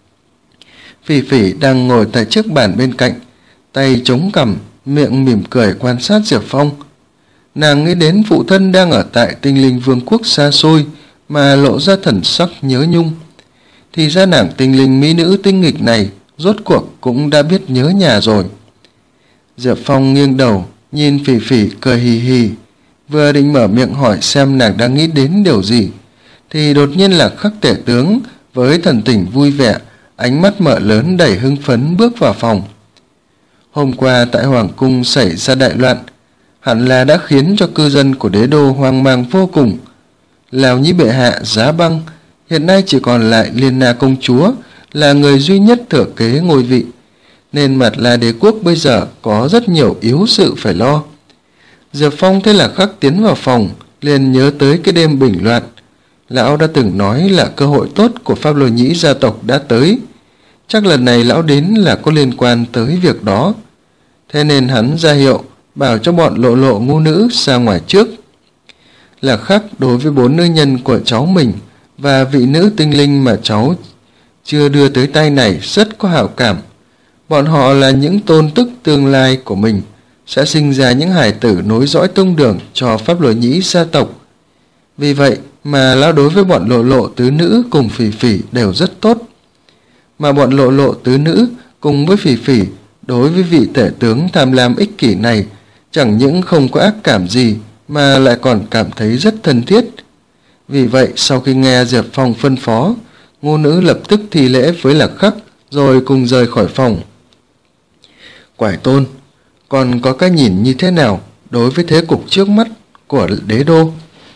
Phỉ Phỉ đang ngồi tại chiếc bàn bên cạnh, tay chống cằm, miệng mỉm cười quan sát Diệp Phong. Nàng nghĩ đến phụ thân đang ở tại Tinh Linh Vương quốc xa xôi mà lộ ra thần sắc nhớ nhung. Thì ra nàng tinh linh mỹ nữ tinh nghịch này rốt cuộc cũng đã biết nhớ nhà rồi. Diệp Phong nghiêng đầu nhìn Phỉ Phỉ cười hì hì, vừa định mở miệng hỏi xem nàng đang nghĩ đến điều gì, thì đột nhiên là Khắc tể tướng với thần tình vui vẻ, ánh mắt mở lớn đầy hưng phấn bước vào phòng. Hôm qua tại Hoàng cung xảy ra đại loạn, hẳn là đã khiến cho cư dân của đế đô hoang mang vô cùng. Lào Nhĩ bệ hạ Giá Băng hiện nay chỉ còn lại Liên Na công chúa là người duy nhất thừa kế ngôi vị, nên Mạt La đế quốc bây giờ có rất nhiều yếu sự phải lo. Diệp Phong thấy là Khắc tiến vào phòng, liền nhớ tới cái đêm bình loạn. Lão đã từng nói là cơ hội tốt của Pháp Lôi Nhĩ gia tộc đã tới, chắc lần này lão đến là có liên quan tới việc đó. Thế nên hắn ra hiệu bảo cho bọn Lộ Lộ ngu nữ ra ngoài trước. Là Khắc đối với bốn nữ nhân của cháu mình và vị nữ tinh linh mà cháu chưa đưa tới tay này rất có hảo cảm. Bọn họ là những tôn tức tương lai của mình, sẽ sinh ra những hài tử nối dõi tông đường cho Pháp Lôi Nhĩ gia tộc. Vì vậy mà lão đối với bọn Lộ Lộ tứ nữ cùng Phỉ Phỉ đều rất tốt. Mà bọn Lộ Lộ tứ nữ cùng với Phỉ Phỉ đối với vị tể tướng tham lam ích kỷ này chẳng những không có ác cảm gì mà lại còn cảm thấy rất thân thiết. Vì vậy sau khi nghe Diệp Phong phân phó, ngô nữ lập tức thi lễ với Lạc Khắc rồi cùng rời khỏi phòng. Quải Tôn, còn có cái nhìn như thế nào đối với thế cục trước mắt của đế đô?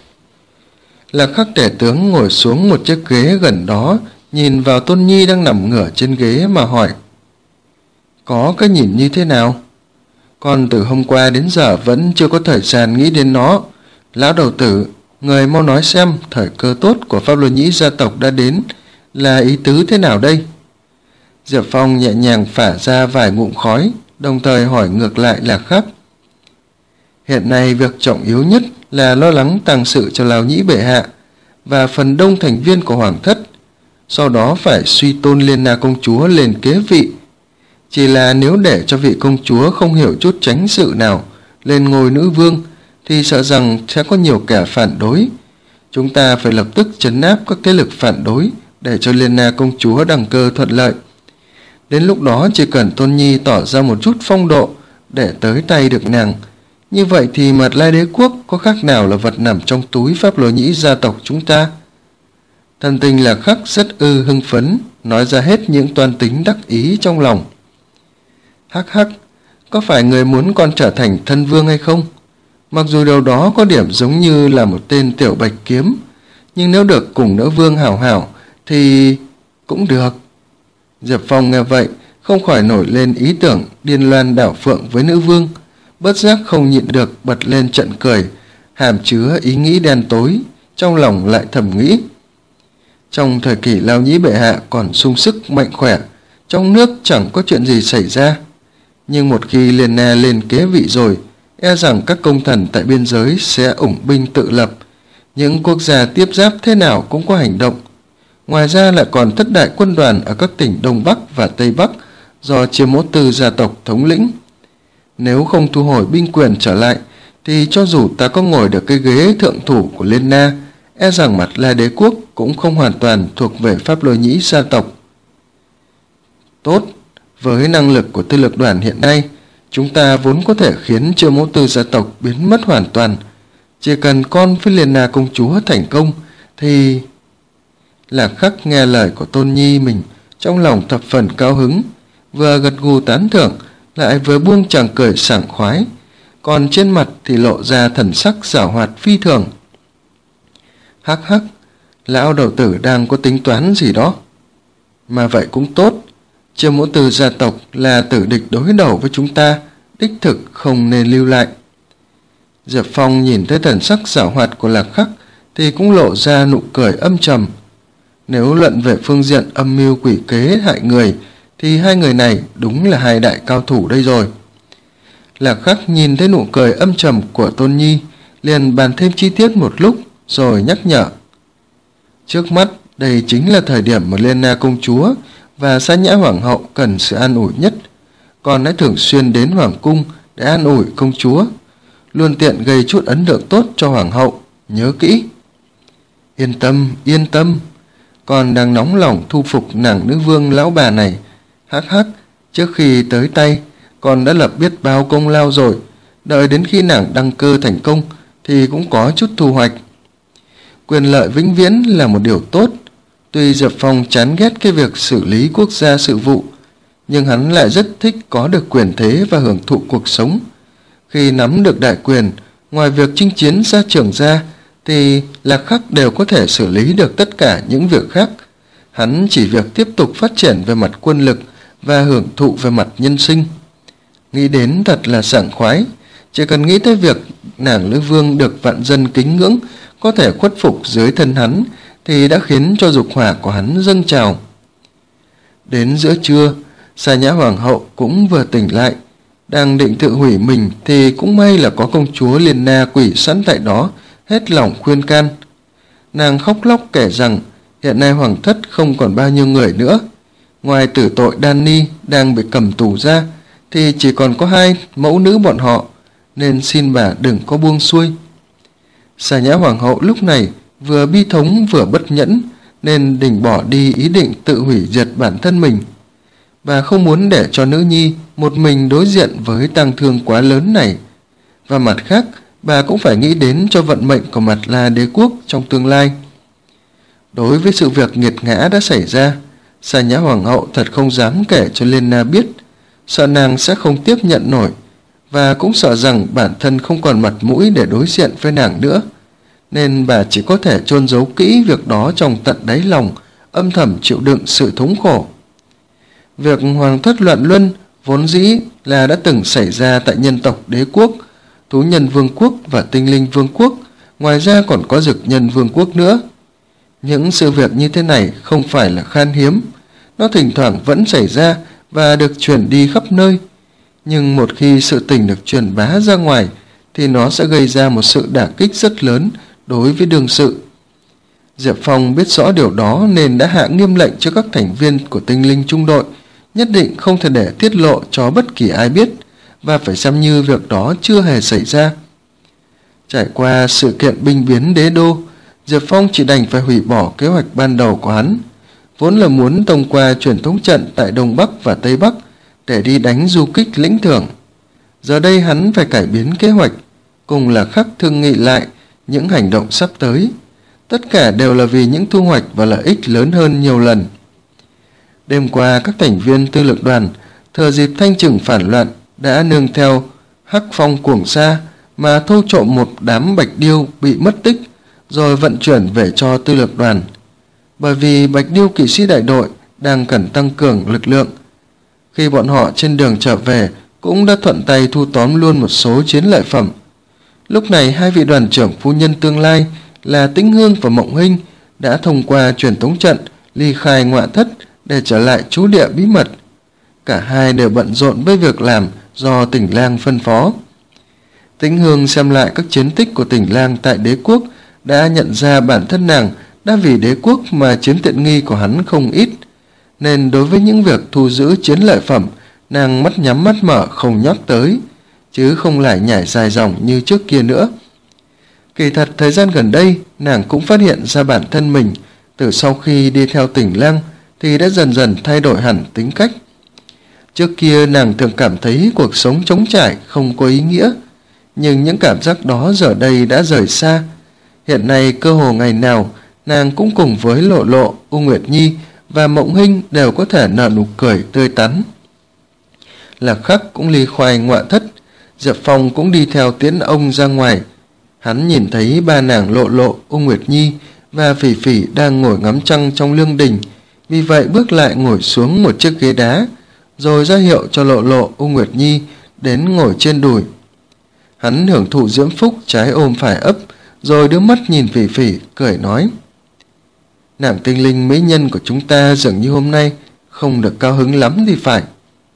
Lạc Khắc tể tướng ngồi xuống một chiếc ghế gần đó, nhìn vào Tôn Nhi đang nằm ngửa trên ghế mà hỏi. Có cái nhìn như thế nào? Con từ hôm qua đến giờ vẫn chưa có thời gian nghĩ đến nó. Lão đầu tử, người mau nói xem thời cơ tốt của Pháp Lôi Nhĩ gia tộc đã đến là ý tứ thế nào đây? Diệp Phong nhẹ nhàng phả ra vài ngụm khói, đồng thời hỏi ngược lại Lạc Khắc. Hiện nay việc trọng yếu nhất là lo lắng tang sự cho Lào Nhĩ bệ hạ và phần đông thành viên của hoàng thất, sau đó phải suy tôn Liên Na công chúa lên kế vị. Chỉ là nếu để cho vị công chúa không hiểu chút tránh sự nào lên ngôi nữ vương thì sợ rằng sẽ có nhiều kẻ phản đối. Chúng ta phải lập tức trấn áp các thế lực phản đối để cho Liên Na công chúa đăng cơ thuận lợi. Đến lúc đó chỉ cần Tôn Nhi tỏ ra một chút phong độ để tới tay được nàng, như vậy thì Mạt La đế quốc có khác nào là vật nằm trong túi Pháp Lôi Nhĩ gia tộc chúng ta? Thần tình Lạc Khắc rất ư hưng phấn, nói ra hết những toan tính đắc ý trong lòng. Hắc hắc, có phải người muốn con trở thành thân vương hay không? Mặc dù điều đó có điểm giống như là một tên tiểu bạch kiếm, nhưng nếu được cùng nữ vương hảo hảo thì cũng được. Diệp Phong nghe vậy không khỏi nổi lên ý tưởng điên loan đảo phượng với nữ vương, bất giác không nhịn được bật lên trận cười, hàm chứa ý nghĩ đen tối, trong lòng lại thầm nghĩ. Trong thời kỳ Lao Nhĩ bệ hạ còn sung sức mạnh khỏe, trong nước chẳng có chuyện gì xảy ra, nhưng một khi Liên Na lên kế vị rồi, e rằng các công thần tại biên giới sẽ ủng binh tự lập, những quốc gia tiếp giáp thế nào cũng có hành động. Ngoài ra lại còn thất đại quân đoàn ở các tỉnh Đông Bắc và Tây Bắc do Chiêm Mỗ Tư gia tộc thống lĩnh. Nếu không thu hồi binh quyền trở lại thì cho dù ta có ngồi được cái ghế thượng thủ của Liên Na, e rằng Mặt La đế quốc cũng không hoàn toàn thuộc về Pháp Lôi Nhĩ gia tộc. Tốt, với năng lực của tư lược đoàn hiện nay, chúng ta vốn có thể khiến Chiêu Mẫu Tư gia tộc biến mất hoàn toàn. Chỉ cần con với Liên Na công chúa thành công thì... Lạc Khắc nghe lời của Tôn Nhi mình, trong lòng thập phần cao hứng, vừa gật gù tán thưởng, lại vừa buông chàng cười sảng khoái, còn trên mặt thì lộ ra thần sắc giảo hoạt phi thường. Hắc hắc, lão đầu tử đang có tính toán gì đó. Mà vậy cũng tốt, Chiêu Mẫu Tư gia tộc là tử địch đối đầu với chúng ta, đích thực không nên lưu lại. Diệp Phong nhìn thấy thần sắc giảo hoạt của Lạc Khắc thì cũng lộ ra nụ cười âm trầm. Nếu luận về phương diện âm mưu quỷ kế hại người thì hai người này đúng là hai đại cao thủ đây rồi. Lạc Khắc nhìn thấy nụ cười âm trầm của Tôn Nhi, liền bàn thêm chi tiết một lúc rồi nhắc nhở. Trước mắt đây chính là thời điểm mà Liên Na công chúa và Sa Nhã hoàng hậu cần sự an ủi nhất, còn hãy thường xuyên đến hoàng cung để an ủi công chúa, luôn tiện gây chút ấn tượng tốt cho hoàng hậu, nhớ kỹ. Yên tâm, yên tâm, con đang nóng lòng thu phục nàng nữ vương lão bà này. Hắc hắc, trước khi tới tay, con đã lập biết bao công lao rồi, đợi đến khi nàng đăng cơ thành công thì cũng có chút thu hoạch. Quyền lợi vĩnh viễn là một điều tốt. Tuy Diệp Phong chán ghét cái việc xử lý quốc gia sự vụ, nhưng hắn lại rất thích có được quyền thế và hưởng thụ cuộc sống. Khi nắm được đại quyền, ngoài việc chinh chiến ra trường ra, thì Lạc Khắc đều có thể xử lý được tất cả những việc khác. Hắn chỉ việc tiếp tục phát triển về mặt quân lực và hưởng thụ về mặt nhân sinh. Nghĩ đến thật là sảng khoái, chỉ cần nghĩ tới việc nàng nữ vương được vạn dân kính ngưỡng có thể khuất phục dưới thân hắn thì đã khiến cho dục hỏa của hắn dâng trào. Đến giữa trưa, Sa Nhã hoàng hậu cũng vừa tỉnh lại, đang định tự hủy mình thì cũng may là có công chúa Liên Na quỷ sẵn tại đó, hết lòng khuyên can. Nàng khóc lóc kể rằng hiện nay hoàng thất không còn bao nhiêu người nữa, ngoài tử tội Đan Ni đang bị cầm tù ra thì chỉ còn có hai mẫu nữ bọn họ, nên xin bà đừng có buông xuôi. Sa Nhã hoàng hậu lúc này vừa bi thống vừa bất nhẫn, nên định bỏ đi ý định tự hủy diệt bản thân mình. Bà không muốn để cho nữ nhi một mình đối diện với tang thương quá lớn này, và mặt khác bà cũng phải nghĩ đến cho vận mệnh của Mặt La đế quốc trong tương lai. Đối với sự việc nghiệt ngã đã xảy ra, Sa Nhã hoàng hậu thật không dám kể cho Liên Na biết, sợ nàng sẽ không tiếp nhận nổi, và cũng sợ rằng bản thân không còn mặt mũi để đối diện với nàng nữa, nên bà chỉ có thể chôn giấu kỹ việc đó trong tận đáy lòng, âm thầm chịu đựng sự thống khổ. Việc hoàng thất loạn luân vốn dĩ là đã từng xảy ra tại nhân tộc đế quốc, thú nhân vương quốc và tinh linh vương quốc, ngoài ra còn có dực nhân vương quốc nữa. Những sự việc như thế này không phải là khan hiếm, nó thỉnh thoảng vẫn xảy ra và được truyền đi khắp nơi. Nhưng một khi sự tình được truyền bá ra ngoài thì nó sẽ gây ra một sự đả kích rất lớn đối với đương sự. Diệp Phong biết rõ điều đó nên đã hạ nghiêm lệnh cho các thành viên của tinh linh trung đội nhất định không thể để tiết lộ cho bất kỳ ai biết, và phải xem như việc đó chưa hề xảy ra. Trải qua sự kiện binh biến đế đô, Diệp Phong chỉ đành phải hủy bỏ kế hoạch ban đầu của hắn, vốn là muốn thông qua truyền thống trận tại Đông Bắc và Tây Bắc để đi đánh du kích lĩnh thưởng. Giờ đây hắn phải cải biến kế hoạch, cùng là khắc thương nghị lại những hành động sắp tới. Tất cả đều là vì những thu hoạch và lợi ích lớn hơn nhiều lần. Đêm qua, các thành viên tư lược đoàn thừa dịp thanh trừng phản loạn đã nương theo Hắc Phong Cuồng Sa mà thâu trộm một đám bạch điêu bị mất tích, rồi vận chuyển về cho tư lược đoàn. Bởi vì bạch điêu kỵ sĩ đại đội đang cần tăng cường lực lượng, khi bọn họ trên đường trở về cũng đã thuận tay thu tóm luôn một số chiến lợi phẩm. Lúc này hai vị đoàn trưởng phu nhân tương lai là Tĩnh Hương và Mộng Hinh đã thông qua truyền tống trận ly khai ngoại thất để trở lại trú địa bí mật. Cả hai đều bận rộn với việc làm do Tỉnh Lang phân phó. Tĩnh Hương xem lại các chiến tích của Tỉnh Lang tại đế quốc đã nhận ra bản thân nàng đã vì đế quốc mà chiếm tiện nghi của hắn không ít, nên đối với những việc thu giữ chiến lợi phẩm nàng mắt nhắm mắt mở không nhắc tới, chứ không lại nhảy dài dòng như trước kia nữa. Kỳ thật thời gian gần đây nàng cũng phát hiện ra bản thân mình từ sau khi đi theo Tỉnh Lang thì đã dần dần thay đổi hẳn tính cách. Trước kia nàng thường cảm thấy cuộc sống trống trải không có ý nghĩa, nhưng những cảm giác đó giờ đây đã rời xa. Hiện nay cơ hồ ngày nào nàng cũng cùng với Lộ Lộ, U Nguyệt Nhi và Mộng Hinh đều có thể nở nụ cười tươi tắn. Lạc Khắc cũng ly khoai ngoại thất, Diệp Phong cũng đi theo tiễn ông ra ngoài. Hắn nhìn thấy ba nàng Lộ Lộ, U Nguyệt Nhi và Phỉ Phỉ đang ngồi ngắm trăng trong lương đình, vì vậy bước lại ngồi xuống một chiếc ghế đá, rồi ra hiệu cho Lộ Lộ, U Nguyệt Nhi đến ngồi trên đùi. Hắn hưởng thụ diễm phúc, trái ôm phải ấp, rồi đưa mắt nhìn Phỉ Phỉ, cười nói: nàng tinh linh mỹ nhân của chúng ta dường như hôm nay không được cao hứng lắm thì phải.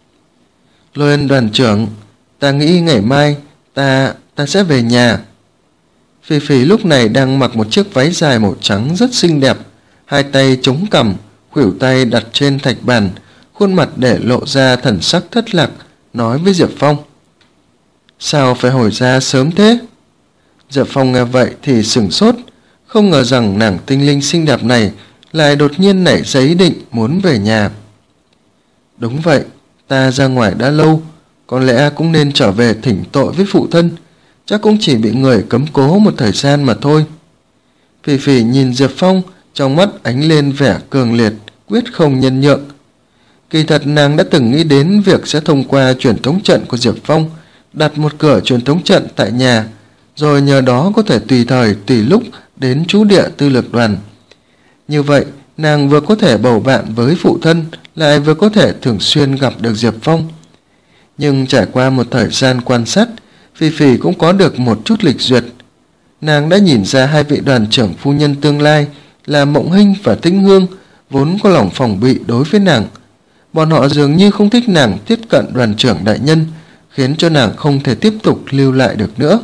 Lôi Ân đoàn trưởng, ta nghĩ ngày mai ta ta sẽ về nhà. Phỉ Phỉ lúc này đang mặc một chiếc váy dài màu trắng rất xinh đẹp, hai tay chống cằm, khuỷu tay đặt trên thạch bàn, khuôn mặt để lộ ra thần sắc thất lạc, nói với Diệp Phong: sao phải hồi ra sớm thế? Diệp Phong nghe vậy thì sửng sốt, không ngờ rằng nàng tinh linh xinh đẹp này lại đột nhiên nảy ra ý định muốn về nhà. Đúng vậy, ta ra ngoài đã lâu, có lẽ cũng nên trở về thỉnh tội với phụ thân, chắc cũng chỉ bị người cấm cố một thời gian mà thôi. Phỉ Phỉ nhìn Diệp Phong, trong mắt ánh lên vẻ cường liệt, quyết không nhân nhượng. Kỳ thật nàng đã từng nghĩ đến việc sẽ thông qua truyền thống trận của Diệp Phong, đặt một cửa truyền thống trận tại nhà, rồi nhờ đó có thể tùy thời tùy lúc đến trú địa tư lược đoàn. Như vậy nàng vừa có thể bầu bạn với phụ thân, lại vừa có thể thường xuyên gặp được Diệp Phong. Nhưng trải qua một thời gian quan sát, Phỉ Phỉ cũng có được một chút lịch duyệt. Nàng đã nhìn ra hai vị đoàn trưởng phu nhân tương lai là Mộng Hinh và Tĩnh Hương vốn có lòng phòng bị đối với nàng. Bọn họ dường như không thích nàng tiếp cận đoàn trưởng đại nhân, khiến cho nàng không thể tiếp tục lưu lại được nữa.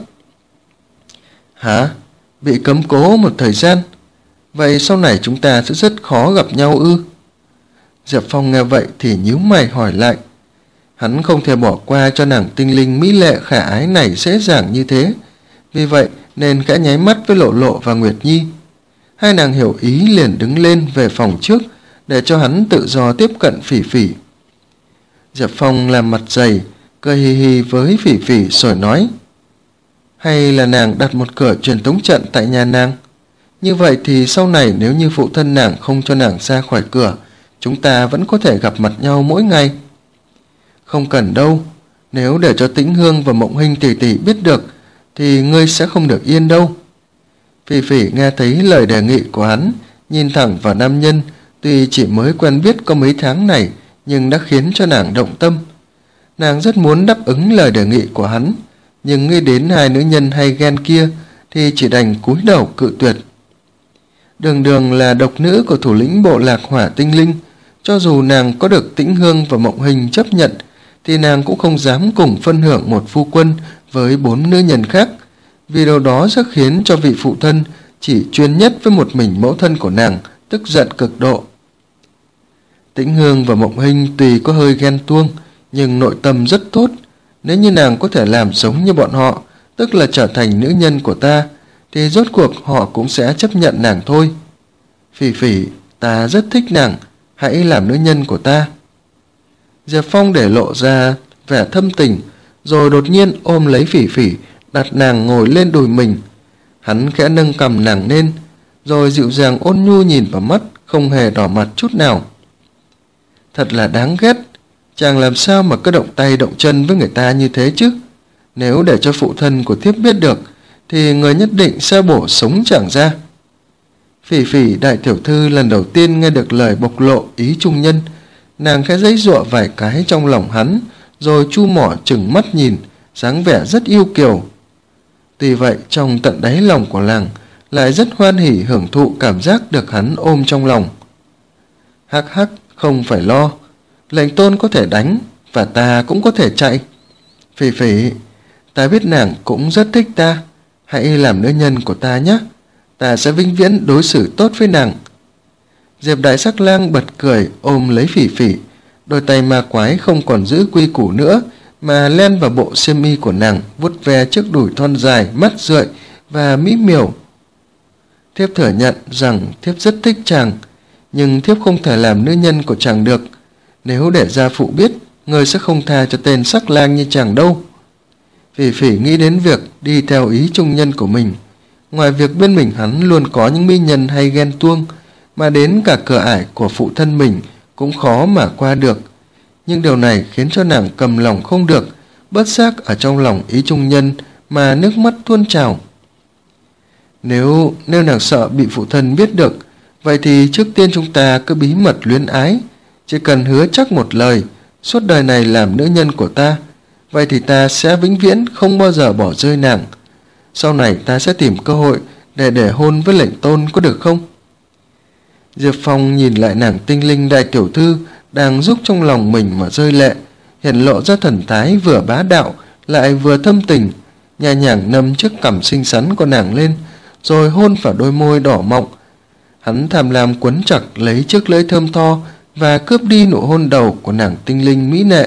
Hả? Bị cấm cố một thời gian? Vậy sau này chúng ta sẽ rất khó gặp nhau ư? Diệp Phong nghe vậy thì nhíu mày hỏi lại. Hắn không thể bỏ qua cho nàng tinh linh mỹ lệ khả ái này dễ dàng như thế, vì vậy nên khẽ nháy mắt với Lộ Lộ và Nguyệt Nhi. Hai nàng hiểu ý liền đứng lên về phòng trước để cho hắn tự do tiếp cận Phỉ Phỉ. Diệp Phong làm mặt dày, cười hì hì với Phỉ Phỉ rồi nói: hay là nàng đặt một cửa truyền tống trận tại nhà nàng? Như vậy thì sau này nếu như phụ thân nàng không cho nàng ra khỏi cửa, chúng ta vẫn có thể gặp mặt nhau mỗi ngày. Không cần đâu, nếu để cho Tĩnh Hương và Mộng Hinh tỷ tỷ biết được thì ngươi sẽ không được yên đâu. Phỉ Phỉ nghe thấy lời đề nghị của hắn, nhìn thẳng vào nam nhân, tuy chỉ mới quen biết có mấy tháng này nhưng đã khiến cho nàng động tâm. Nàng rất muốn đáp ứng lời đề nghị của hắn, nhưng nghĩ đến hai nữ nhân hay ghen kia thì chỉ đành cúi đầu cự tuyệt. Đường Đường là độc nữ của thủ lĩnh bộ lạc Hỏa Tinh Linh, cho dù nàng có được Tĩnh Hương và Mộng Hình chấp nhận thì nàng cũng không dám cùng phân hưởng một phu quân với bốn nữ nhân khác, vì điều đó sẽ khiến cho vị phụ thân chỉ chuyên nhất với một mình mẫu thân của nàng tức giận cực độ. Tĩnh Hương và Mộng Hình tuy có hơi ghen tuông nhưng nội tâm rất tốt. Nếu như nàng có thể làm giống như bọn họ, tức là trở thành nữ nhân của ta, thì rốt cuộc họ cũng sẽ chấp nhận nàng thôi. Phỉ Phỉ, ta rất thích nàng, hãy làm nữ nhân của ta. Diệp Phong để lộ ra vẻ thâm tình, rồi đột nhiên ôm lấy Phỉ Phỉ, đặt nàng ngồi lên đùi mình. Hắn khẽ nâng cằm nàng lên, rồi dịu dàng ôn nhu nhìn vào mắt, không hề đỏ mặt chút nào. Thật là đáng ghét, chàng làm sao mà cứ động tay động chân với người ta như thế chứ? Nếu để cho phụ thân của thiếp biết được thì người nhất định sẽ bổ sống chàng ra. Phỉ Phỉ đại tiểu thư lần đầu tiên nghe được lời bộc lộ ý trung nhân, nàng khẽ giãy giụa vài cái trong lòng hắn, rồi chu mỏ trừng mắt nhìn, dáng vẻ rất yêu kiều. Tuy vậy trong tận đáy lòng của nàng lại rất hoan hỉ hưởng thụ cảm giác được hắn ôm trong lòng. Hắc hắc, không phải lo, lệnh tôn có thể đánh và ta cũng có thể chạy. Phỉ Phỉ, ta biết nàng cũng rất thích ta, hãy làm nữ nhân của ta nhé, ta sẽ vĩnh viễn đối xử tốt với nàng. Diệp Đại Sắc Lang bật cười ôm lấy Phỉ Phỉ, đôi tay ma quái không còn giữ quy củ nữa mà len vào bộ xiêm y của nàng, vuốt ve chiếc đùi thon dài, mắt rượi và mỹ miều. Thiếp thừa nhận rằng thiếp rất thích chàng, nhưng thiếp không thể làm nữ nhân của chàng được. Nếu để gia phụ biết, người sẽ không tha cho tên sắc lang như chàng đâu. Phỉ Phỉ nghĩ đến việc đi theo ý trung nhân của mình. Ngoài việc bên mình hắn luôn có những mỹ nhân hay ghen tuông, mà đến cả cửa ải của phụ thân mình cũng khó mà qua được. Nhưng điều này khiến cho nàng cầm lòng không được, bất giác ở trong lòng ý trung nhân mà nước mắt tuôn trào. Nếu, nếu nàng sợ bị phụ thân biết được, vậy thì trước tiên chúng ta cứ bí mật luyến ái. Chỉ cần hứa chắc một lời, suốt đời này làm nữ nhân của ta, vậy thì ta sẽ vĩnh viễn không bao giờ bỏ rơi nàng. Sau này ta sẽ tìm cơ hội để để hôn với lệnh tôn, có được không? Diệp Phong nhìn lại nàng tinh linh đại tiểu thư đang giúp trong lòng mình mà rơi lệ, hiện lộ ra thần thái vừa bá đạo lại vừa thâm tình, nhẹ nhàng nâng chiếc cằm xinh xắn của nàng lên, rồi hôn vào đôi môi đỏ mọng. Hắn tham lam quấn chặt lấy chiếc lưỡi thơm tho và cướp đi nụ hôn đầu của nàng tinh linh mỹ nệ.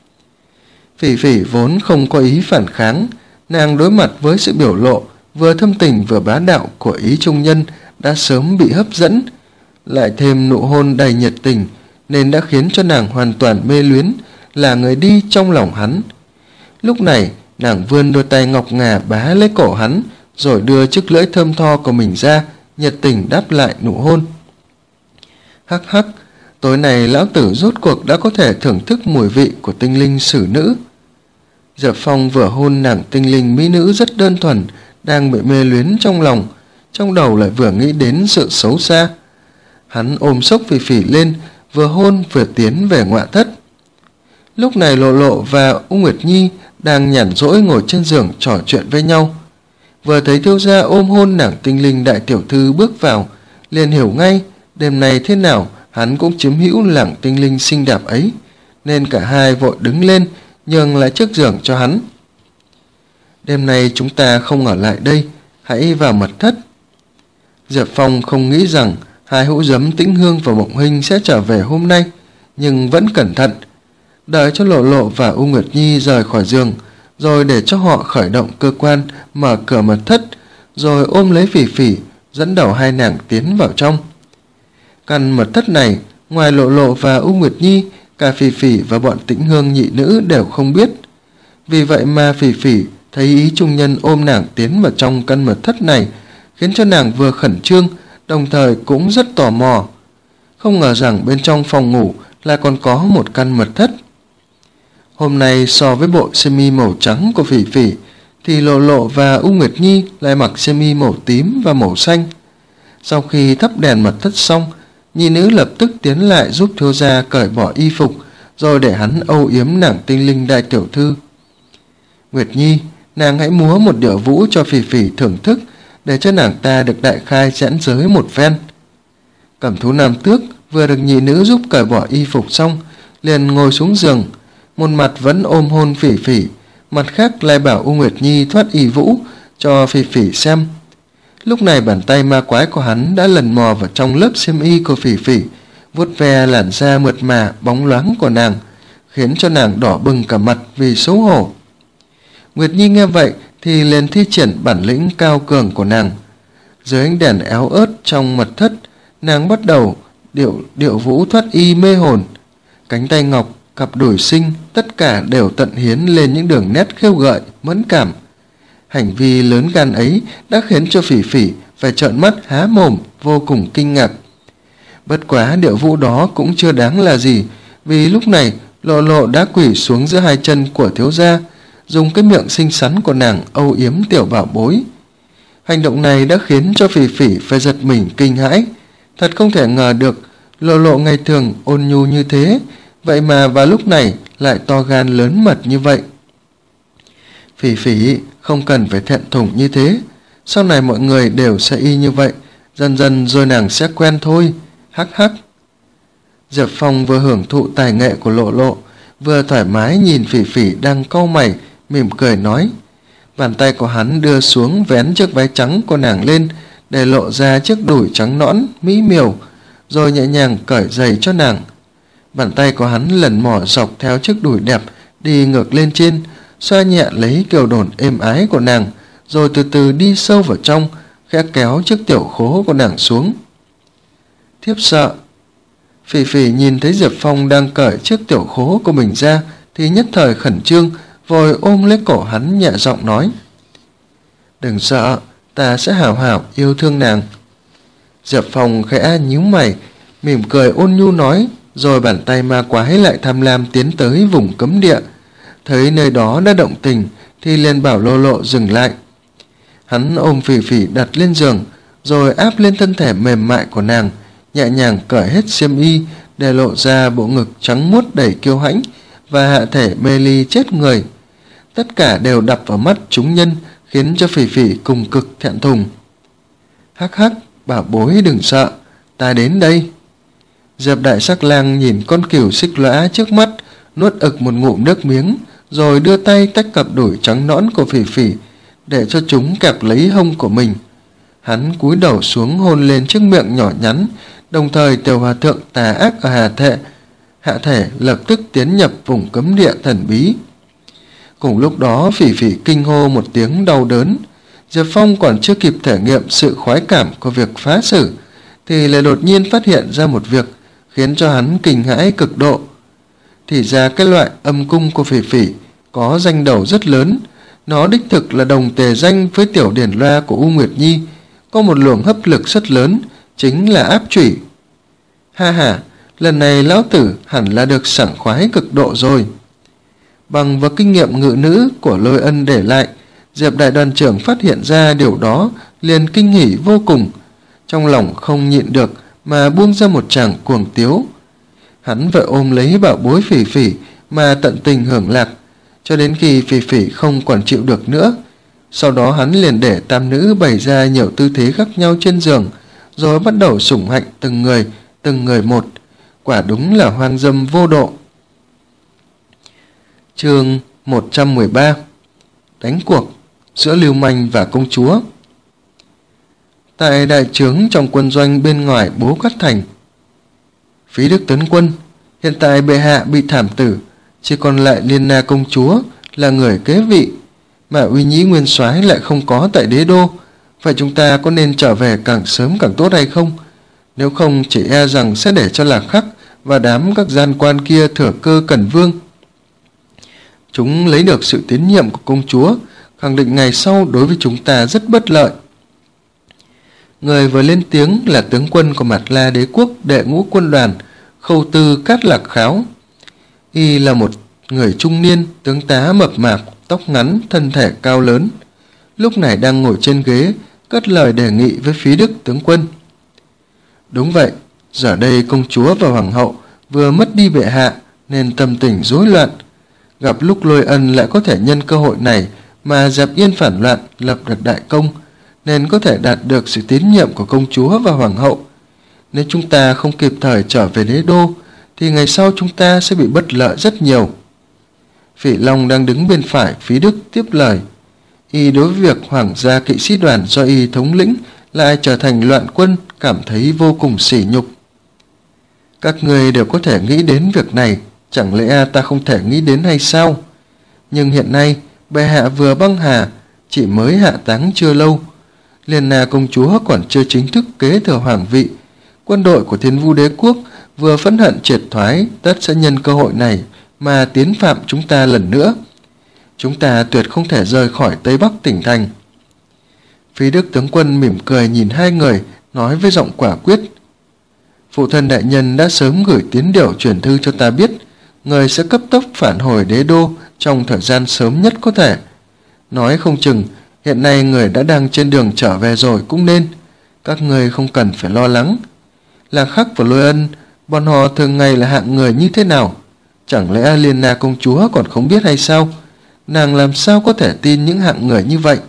Phỉ Phỉ vốn không có ý phản kháng, nàng đối mặt với sự biểu lộ vừa thâm tình vừa bá đạo của ý trung nhân đã sớm bị hấp dẫn, lại thêm nụ hôn đầy nhiệt tình nên đã khiến cho nàng hoàn toàn mê luyến, là người đi trong lòng hắn. Lúc này nàng vươn đôi tay ngọc ngà bá lấy cổ hắn, rồi đưa chiếc lưỡi thơm tho của mình ra, nhiệt tình đáp lại nụ hôn. Hắc hắc, tối nay lão tử rốt cuộc đã có thể thưởng thức mùi vị của tinh linh xử nữ. Diệp Phong vừa hôn nàng tinh linh mỹ nữ rất đơn thuần, đang bị mê luyến trong lòng, trong đầu lại vừa nghĩ đến sự xấu xa. Hắn ôm xốc Phỉ Phỉ lên, vừa hôn vừa tiến về ngoại thất. Lúc này Lộ Lộ và U Nguyệt Nhi đang nhàn rỗi ngồi trên giường trò chuyện với nhau. Vừa thấy thiếu gia ôm hôn nàng tinh linh đại tiểu thư bước vào, liền hiểu ngay đêm này thế nào hắn cũng chiếm hữu nàng tinh linh xinh đẹp ấy, nên cả hai vội đứng lên nhường lại chiếc giường cho hắn. Đêm nay chúng ta không ở lại đây, hãy vào mật thất. Diệp Phong không nghĩ rằng hai hũ giấm Tĩnh Hương và Mộng Hinh sẽ trở về hôm nay, nhưng vẫn cẩn thận. Đợi cho Lộ Lộ và U Nguyệt Nhi rời khỏi giường, rồi để cho họ khởi động cơ quan mở cửa mật thất, rồi ôm lấy Phỉ Phỉ, dẫn đầu hai nàng tiến vào trong. Căn mật thất này, ngoài Lộ Lộ và U Nguyệt Nhi, cả Phỉ Phỉ và bọn Tĩnh Hương nhị nữ đều không biết. Vì vậy mà Phỉ Phỉ thấy ý trung nhân ôm nàng tiến vào trong căn mật thất này, khiến cho nàng vừa khẩn trương, đồng thời cũng rất tò mò. Không ngờ rằng bên trong phòng ngủ lại còn có một căn mật thất. Hôm nay so với bộ xiêm y màu trắng của Phỉ Phỉ, thì Lộ Lộ và U Nguyệt Nhi lại mặc xiêm y màu tím và màu xanh. Sau khi thắp đèn mật thất xong, nhị nữ lập tức tiến lại giúp thiếu gia cởi bỏ y phục, rồi để hắn âu yếm nàng tinh linh đại tiểu thư. Nguyệt Nhi, nàng hãy múa một điệu vũ cho Phỉ Phỉ thưởng thức, để cho nàng ta được đại khai giãn giới một phen. Cẩm Thú Nam Tước vừa được nhị nữ giúp cởi bỏ y phục xong, liền ngồi xuống giường, một mặt vẫn ôm hôn Phỉ Phỉ, mặt khác lại bảo U Nguyệt Nhi thoát y vũ cho Phỉ Phỉ xem. Lúc này bàn tay ma quái của hắn đã lần mò vào trong lớp xiêm y của Phỉ Phỉ, vuốt ve làn da mượt mà bóng loáng của nàng, khiến cho nàng đỏ bừng cả mặt vì xấu hổ. Nguyệt Nhi nghe vậy thì liền thi triển bản lĩnh cao cường của nàng. Dưới ánh đèn éo ớt trong mật thất, nàng bắt đầu điệu điệu vũ thoát y mê hồn. Cánh tay ngọc, cặp đùi xinh, tất cả đều tận hiến lên những đường nét khêu gợi, mẫn cảm. Hành vi lớn gan ấy đã khiến cho Phỉ Phỉ phải trợn mắt há mồm, vô cùng kinh ngạc. Bất quá điệu vũ đó cũng chưa đáng là gì, vì lúc này Lộ Lộ đã quỳ xuống giữa hai chân của thiếu gia, dùng cái miệng xinh xắn của nàng âu yếm tiểu bảo bối. Hành động này đã khiến cho Phỉ Phỉ phải giật mình kinh hãi. Thật không thể ngờ được Lộ Lộ ngày thường ôn nhu như thế, vậy mà vào lúc này lại to gan lớn mật như vậy. Phỉ Phỉ không cần phải thẹn thùng như thế, sau này mọi người đều sẽ y như vậy, dần dần rồi nàng sẽ quen thôi. Hắc hắc. Diệp Phong vừa hưởng thụ tài nghệ của Lộ Lộ, vừa thoải mái nhìn Phỉ Phỉ đang cau mày, mỉm cười nói. Bàn tay của hắn đưa xuống vén chiếc váy trắng của nàng lên, để lộ ra chiếc đùi trắng nõn mỹ miều, rồi nhẹ nhàng cởi giày cho nàng. Bàn tay của hắn lần mò dọc theo chiếc đùi đẹp đi ngược lên trên, xoa nhẹ lấy kiều đồn êm ái của nàng, rồi từ từ đi sâu vào trong, khẽ kéo chiếc tiểu khố của nàng xuống. Thiếp sợ. Phỉ Phỉ nhìn thấy Diệp Phong đang cởi chiếc tiểu khố của mình ra thì nhất thời khẩn trương, vội ôm lấy cổ hắn nhẹ giọng nói: Đừng sợ, ta sẽ hảo hảo yêu thương nàng. Diệp Phong khẽ nhíu mày, mỉm cười ôn nhu nói, rồi bàn tay ma quái lại tham lam tiến tới vùng cấm địa. Thấy nơi đó đã động tình thì liền bảo Lô Lộ dừng lại. Hắn ôm Phỉ Phỉ đặt lên giường, rồi áp lên thân thể mềm mại của nàng, nhẹ nhàng cởi hết xiêm y để lộ ra bộ ngực trắng muốt đầy kiêu hãnh và hạ thể mê ly chết người. Tất cả đều đập vào mắt chúng nhân, khiến cho Phỉ Phỉ cùng cực thẹn thùng. Hắc hắc, bảo bối đừng sợ, ta đến đây. Diệp Đại Sắc Lang nhìn con cừu xích lõa trước mắt, nuốt ực một ngụm nước miếng, rồi đưa tay tách cặp đùi trắng nõn của Phỉ Phỉ để cho chúng kẹp lấy hông của mình. Hắn cúi đầu xuống hôn lên chiếc miệng nhỏ nhắn, đồng thời tiểu hòa thượng tà ác ở hạ thể hạ thể lập tức tiến nhập vùng cấm địa thần bí. Cùng lúc đó Phỉ Phỉ kinh hô một tiếng đau đớn. Diệp Phong còn chưa kịp thể nghiệm sự khoái cảm của việc phá xử thì lại đột nhiên phát hiện ra một việc khiến cho hắn kinh hãi cực độ. Thì ra cái loại âm cung của Phỉ Phỉ có danh đầu rất lớn, nó đích thực là đồng tề danh với tiểu điển loa của U Nguyệt Nhi, có một luồng hấp lực rất lớn, chính là áp chủy. Ha ha, lần này lão tử hẳn là được sảng khoái cực độ rồi. Bằng vào kinh nghiệm ngự nữ của Lôi Ân để lại, Diệp Đại Đoàn trưởng phát hiện ra điều đó, liền kinh hỉ vô cùng, trong lòng không nhịn được mà buông ra một tràng cuồng tiếu. Hắn vội ôm lấy bảo bối Phỉ Phỉ mà tận tình hưởng lạc, cho đến khi Phỉ Phỉ không còn chịu được nữa. Sau đó hắn liền để tam nữ bày ra nhiều tư thế khác nhau trên giường, rồi bắt đầu sủng hạnh từng người, từng người một. Quả đúng là hoang dâm vô độ. Chương một trăm mười ba. Đánh cuộc giữa lưu manh và công chúa. Tại đại trướng trong quân doanh bên ngoài Bố Cát Thành, Phí Đức Tấn Quân, hiện tại bệ hạ bị thảm tử, chỉ còn lại Liên Na công chúa là người kế vị, mà Uy Nhĩ Nguyên Soái lại không có tại đế đô. Vậy chúng ta có nên trở về càng sớm càng tốt hay không? Nếu không chỉ e rằng sẽ để cho Lạc Khắc và đám các gian quan kia thừa cơ cẩn vương. Chúng lấy được sự tín nhiệm của công chúa, khẳng định ngày sau đối với chúng ta rất bất lợi. Người vừa lên tiếng là tướng quân của Mạt La Đế quốc đệ ngũ quân đoàn Khâu Tư Cát Lạc Kháo. Y là một người trung niên, tướng tá mập mạp, tóc ngắn, thân thể cao lớn. Lúc này đang ngồi trên ghế, cất lời đề nghị với Phí Đức tướng quân. Đúng vậy, giờ đây công chúa và hoàng hậu vừa mất đi bệ hạ nên tâm tình rối loạn. Gặp lúc Lôi Ân lại có thể nhân cơ hội này mà dẹp yên phản loạn, lập được đại công, nên có thể đạt được sự tín nhiệm của công chúa và hoàng hậu. Nếu chúng ta không kịp thời trở về đế đô thì ngày sau chúng ta sẽ bị bất lợi rất nhiều. Phỉ Long đang đứng bên phải Phí Đức tiếp lời. Y đối với việc hoàng gia kỵ sĩ đoàn do y thống lĩnh lại trở thành loạn quân cảm thấy vô cùng sỉ nhục. Các người đều có thể nghĩ đến việc này, chẳng lẽ ta không thể nghĩ đến hay sao? Nhưng hiện nay bệ hạ vừa băng hà, chỉ mới hạ táng chưa lâu. Liên Na công chúa còn chưa chính thức kế thừa hoàng vị. Quân đội của Thiên Vu Đế quốc vừa phẫn hận triệt thoái, tất sẽ nhân cơ hội này mà tiến phạm chúng ta lần nữa. Chúng ta tuyệt không thể rời khỏi Tây Bắc tỉnh thành. Phí Đức tướng quân mỉm cười nhìn hai người, nói với giọng quả quyết. Phụ thân đại nhân đã sớm gửi tiến điểu truyền thư cho ta biết, người sẽ cấp tốc phản hồi đế đô trong thời gian sớm nhất có thể. Nói không chừng hiện nay người đã đang trên đường trở về rồi cũng nên. Các người không cần phải lo lắng. Lạc Khắc và Lôi Ân, bọn họ thường ngày là hạng người như thế nào? Chẳng lẽ Liên Na công chúa còn không biết hay sao? Nàng làm sao có thể tin những hạng người như vậy?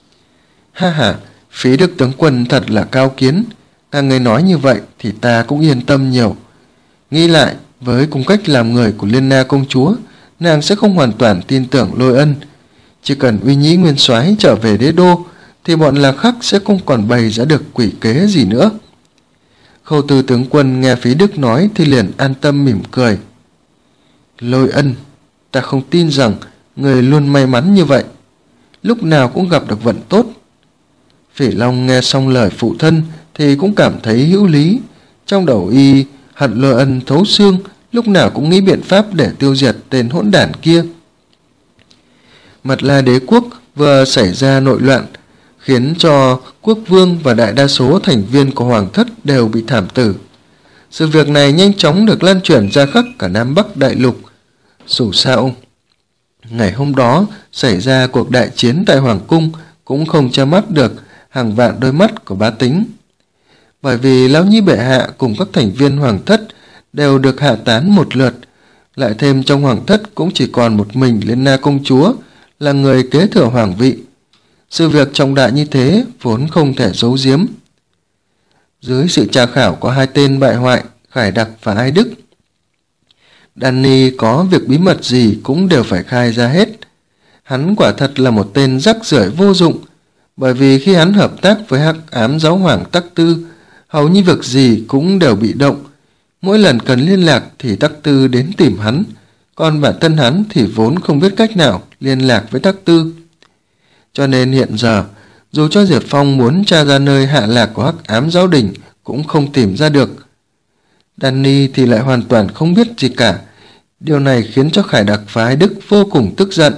Ha ha, Phí Đức tướng quân thật là cao kiến. Các người nói như vậy thì ta cũng yên tâm nhiều. Nghĩ lại, với cung cách làm người của Liên Na công chúa, nàng sẽ không hoàn toàn tin tưởng Lôi Ân. Chỉ cần Uy Nhĩ Nguyên Soái trở về đế đô thì bọn Lạc Khắc sẽ không còn bày ra được quỷ kế gì nữa. Khâu Tư tướng quân nghe Phí Đức nói thì liền an tâm mỉm cười. Lôi Ân, ta không tin rằng người luôn may mắn như vậy, lúc nào cũng gặp được vận tốt. Phỉ Long nghe xong lời phụ thân thì cũng cảm thấy hữu lý. Trong đầu y hận Lôi Ân thấu xương, lúc nào cũng nghĩ biện pháp để tiêu diệt tên hỗn đản kia. Mật La đế quốc vừa xảy ra nội loạn, khiến cho quốc vương và đại đa số thành viên của hoàng thất đều bị thảm tử. Sự việc này nhanh chóng được lan truyền ra khắp cả Nam Bắc đại lục. Dù sao, ngày hôm đó xảy ra cuộc đại chiến tại hoàng cung cũng không che mắt được hàng vạn đôi mắt của bá tính. Bởi vì Lão Nhi bệ hạ cùng các thành viên hoàng thất đều được hạ tán một lượt, lại thêm trong hoàng thất cũng chỉ còn một mình Liên Na công chúa là người kế thừa hoàng vị. Sự việc trọng đại như thế vốn không thể giấu giếm. Dưới sự tra khảo của hai tên bại hoại Khải Đặc và Ai Đức, Danny có việc bí mật gì cũng đều phải khai ra hết. Hắn quả thật là một tên rắc rưởi vô dụng, bởi vì khi hắn hợp tác với Hắc Ám Giáo Hoàng Tắc Tư, hầu như việc gì cũng đều bị động. Mỗi lần cần liên lạc thì Tắc Tư đến tìm hắn, còn bản thân hắn thì vốn không biết cách nào liên lạc với Tắc Tư. Cho nên hiện giờ, dù cho Diệp Phong muốn tra ra nơi hạ lạc của Hắc Ám Giáo Đình cũng không tìm ra được. Danny thì lại hoàn toàn không biết gì cả. Điều này khiến cho Khải Đặc và Ai Đức vô cùng tức giận.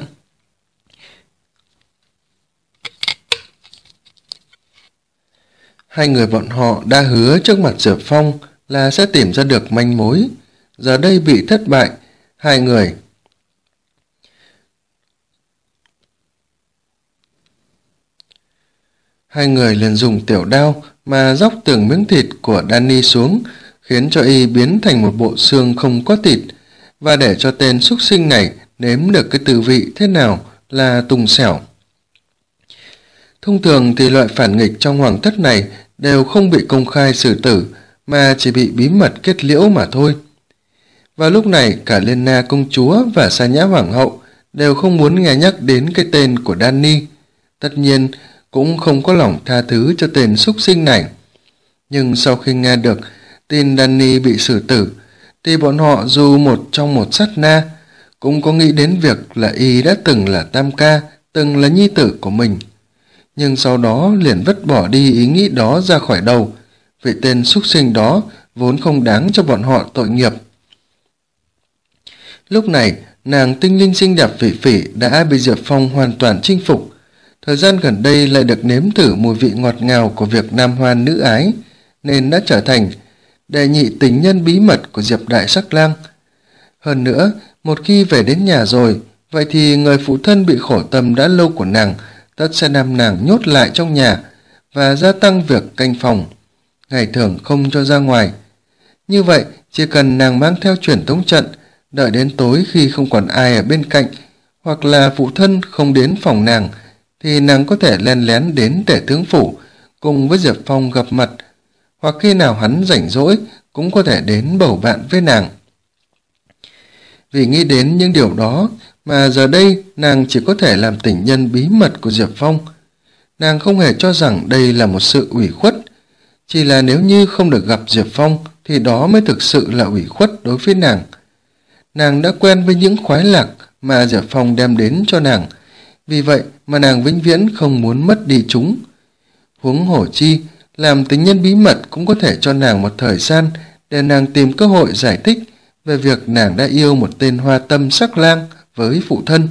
Hai người bọn họ đã hứa trước mặt Diệp Phong là sẽ tìm ra được manh mối. Giờ đây bị thất bại, hai người Hai người liền dùng tiểu đao mà róc từng miếng thịt của Danny xuống, khiến cho y biến thành một bộ xương không có thịt, và để cho tên súc sinh này nếm được cái tư vị thế nào là tùng xẻo. Thông thường thì loại phản nghịch trong hoàng thất này đều không bị công khai xử tử, mà chỉ bị bí mật kết liễu mà thôi. Và lúc này cả Liên Na công chúa và Sa Nhã hoàng hậu đều không muốn nghe nhắc đến cái tên của Danny. Tất nhiên cũng không có lòng tha thứ cho tên súc sinh này. Nhưng sau khi nghe được tin Danny bị xử tử, thì bọn họ dù một trong một sát na cũng có nghĩ đến việc là y đã từng là tam ca, từng là nhi tử của mình. Nhưng sau đó liền vứt bỏ đi ý nghĩ đó ra khỏi đầu, vì tên súc sinh đó vốn không đáng cho bọn họ tội nghiệp. Lúc này, nàng tinh linh xinh đẹp Phỉ Phỉ đã bị Diệp Phong hoàn toàn chinh phục. Thời gian gần đây lại được nếm thử mùi vị ngọt ngào của việc nam hoan nữ ái, nên đã trở thành đệ nhị tình nhân bí mật của Diệp Đại Sắc Lang. Hơn nữa, một khi về đến nhà rồi, vậy thì người phụ thân bị khổ tâm đã lâu của nàng tất sẽ đem nàng nhốt lại trong nhà và gia tăng việc canh phòng, ngày thường không cho ra ngoài. Như vậy, chỉ cần nàng mang theo truyền tống trận, đợi đến tối khi không còn ai ở bên cạnh, hoặc là phụ thân không đến phòng nàng, thì nàng có thể len lén đến Tể tướng phủ cùng với Diệp Phong gặp mặt, hoặc khi nào hắn rảnh rỗi cũng có thể đến bầu bạn với nàng. Vì nghĩ đến những điều đó mà giờ đây nàng chỉ có thể làm tình nhân bí mật của Diệp Phong. Nàng không hề cho rằng đây là một sự ủy khuất, chỉ là nếu như không được gặp Diệp Phong thì đó mới thực sự là ủy khuất đối với nàng. Nàng đã quen với những khoái lạc mà Diệp Phong đem đến cho nàng, vì vậy mà nàng vĩnh viễn không muốn mất đi chúng. Huống hổ chi, làm tình nhân bí mật cũng có thể cho nàng một thời gian để nàng tìm cơ hội giải thích về việc nàng đã yêu một tên hoa tâm sắc lang với phụ thân.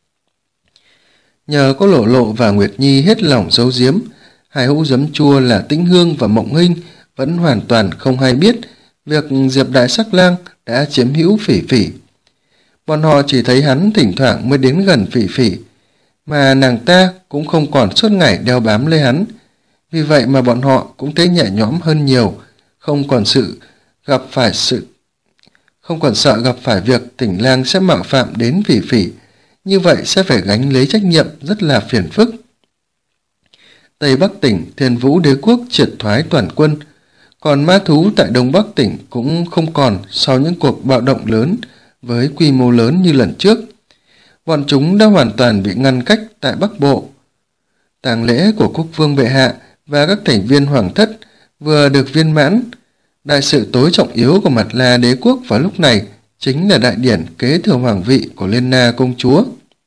Nhờ có Lộ Lộ và Nguyệt Nhi hết lòng giấu giếm, hai hũ giấm chua là Tĩnh Hương và Mộng Hinh vẫn hoàn toàn không hay biết việc Diệp Đại Sắc Lang đã chiếm hữu Phỉ Phỉ. Bọn họ chỉ thấy hắn thỉnh thoảng mới đến gần Phỉ Phỉ, mà nàng ta cũng không còn suốt ngày đeo bám lấy hắn. Vì vậy mà bọn họ cũng thấy nhẹ nhõm hơn nhiều, không còn sự gặp phải sự không còn sợ gặp phải việc Tỉnh Lang sẽ mạo phạm đến Phỉ Phỉ, như vậy sẽ phải gánh lấy trách nhiệm rất là phiền phức. Tây Bắc tỉnh Thiên Vũ Đế quốc triệt thoái toàn quân, còn ma thú tại Đông Bắc tỉnh cũng không còn sau những cuộc bạo động lớn với quy mô lớn như lần trước. Bọn chúng đã hoàn toàn bị ngăn cách tại Bắc Bộ. Tang lễ của quốc vương bệ hạ và các thành viên hoàng thất vừa được viên mãn. Đại sự tối trọng yếu của Mật La đế quốc vào lúc này chính là đại điển kế thừa hoàng vị của Liên Na công chúa.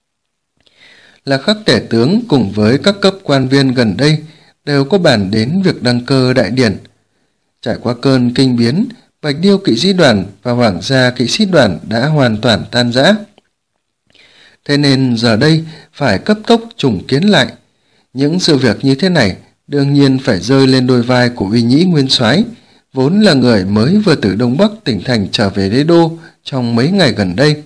Là Khắc tể tướng cùng với các cấp quan viên gần đây đều có bàn đến việc đăng cơ đại điển. Trải qua cơn kinh biến, Bạch Điêu kỵ sĩ đoàn và Hoàng gia kỵ sĩ đoàn đã hoàn toàn tan rã. Thế nên giờ đây phải cấp tốc trùng kiến lại. Những sự việc như thế này đương nhiên phải rơi lên đôi vai của Uy Nhĩ Nguyên Soái, vốn là người mới vừa từ Đông Bắc tỉnh thành trở về đế đô trong mấy ngày gần đây.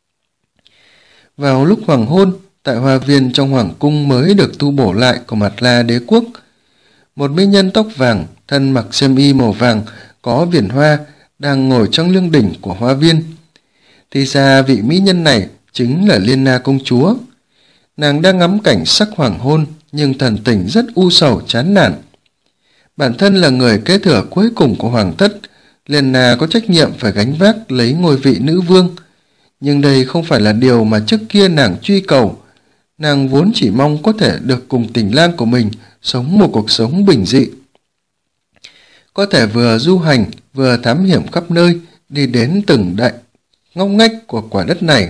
Vào lúc hoàng hôn, tại hoa viên trong hoàng cung mới được tu bổ lại của Mạt La đế quốc, một mỹ nhân tóc vàng, thân mặc xiêm y màu vàng có viền hoa đang ngồi trong lương đỉnh của hoa viên. Thì ra vị mỹ nhân này chính là Liên Na công chúa. Nàng đang ngắm cảnh sắc hoàng hôn nhưng thần tình rất u sầu chán nản. Bản thân là người kế thừa cuối cùng của hoàng thất, Liên Na có trách nhiệm phải gánh vác lấy ngôi vị nữ vương. Nhưng đây không phải là điều mà trước kia nàng truy cầu. Nàng vốn chỉ mong có thể được cùng tình lang của mình sống một cuộc sống bình dị, có thể vừa du hành vừa thám hiểm khắp nơi, đi đến từng đại ngóc ngách của quả đất này,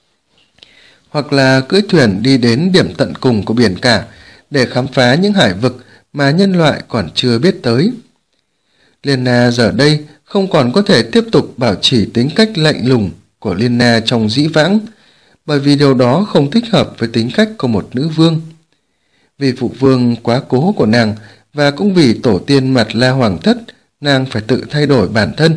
hoặc là cưỡi thuyền đi đến điểm tận cùng của biển cả để khám phá những hải vực mà nhân loại còn chưa biết tới. Liên Na giờ đây không còn có thể tiếp tục bảo trì tính cách lạnh lùng của Liên Na trong dĩ vãng, bởi vì điều đó không thích hợp với tính cách của một nữ vương. Vì phụ vương quá cố của nàng và cũng vì tổ tiên Mạt La hoàng thất, nàng phải tự thay đổi bản thân.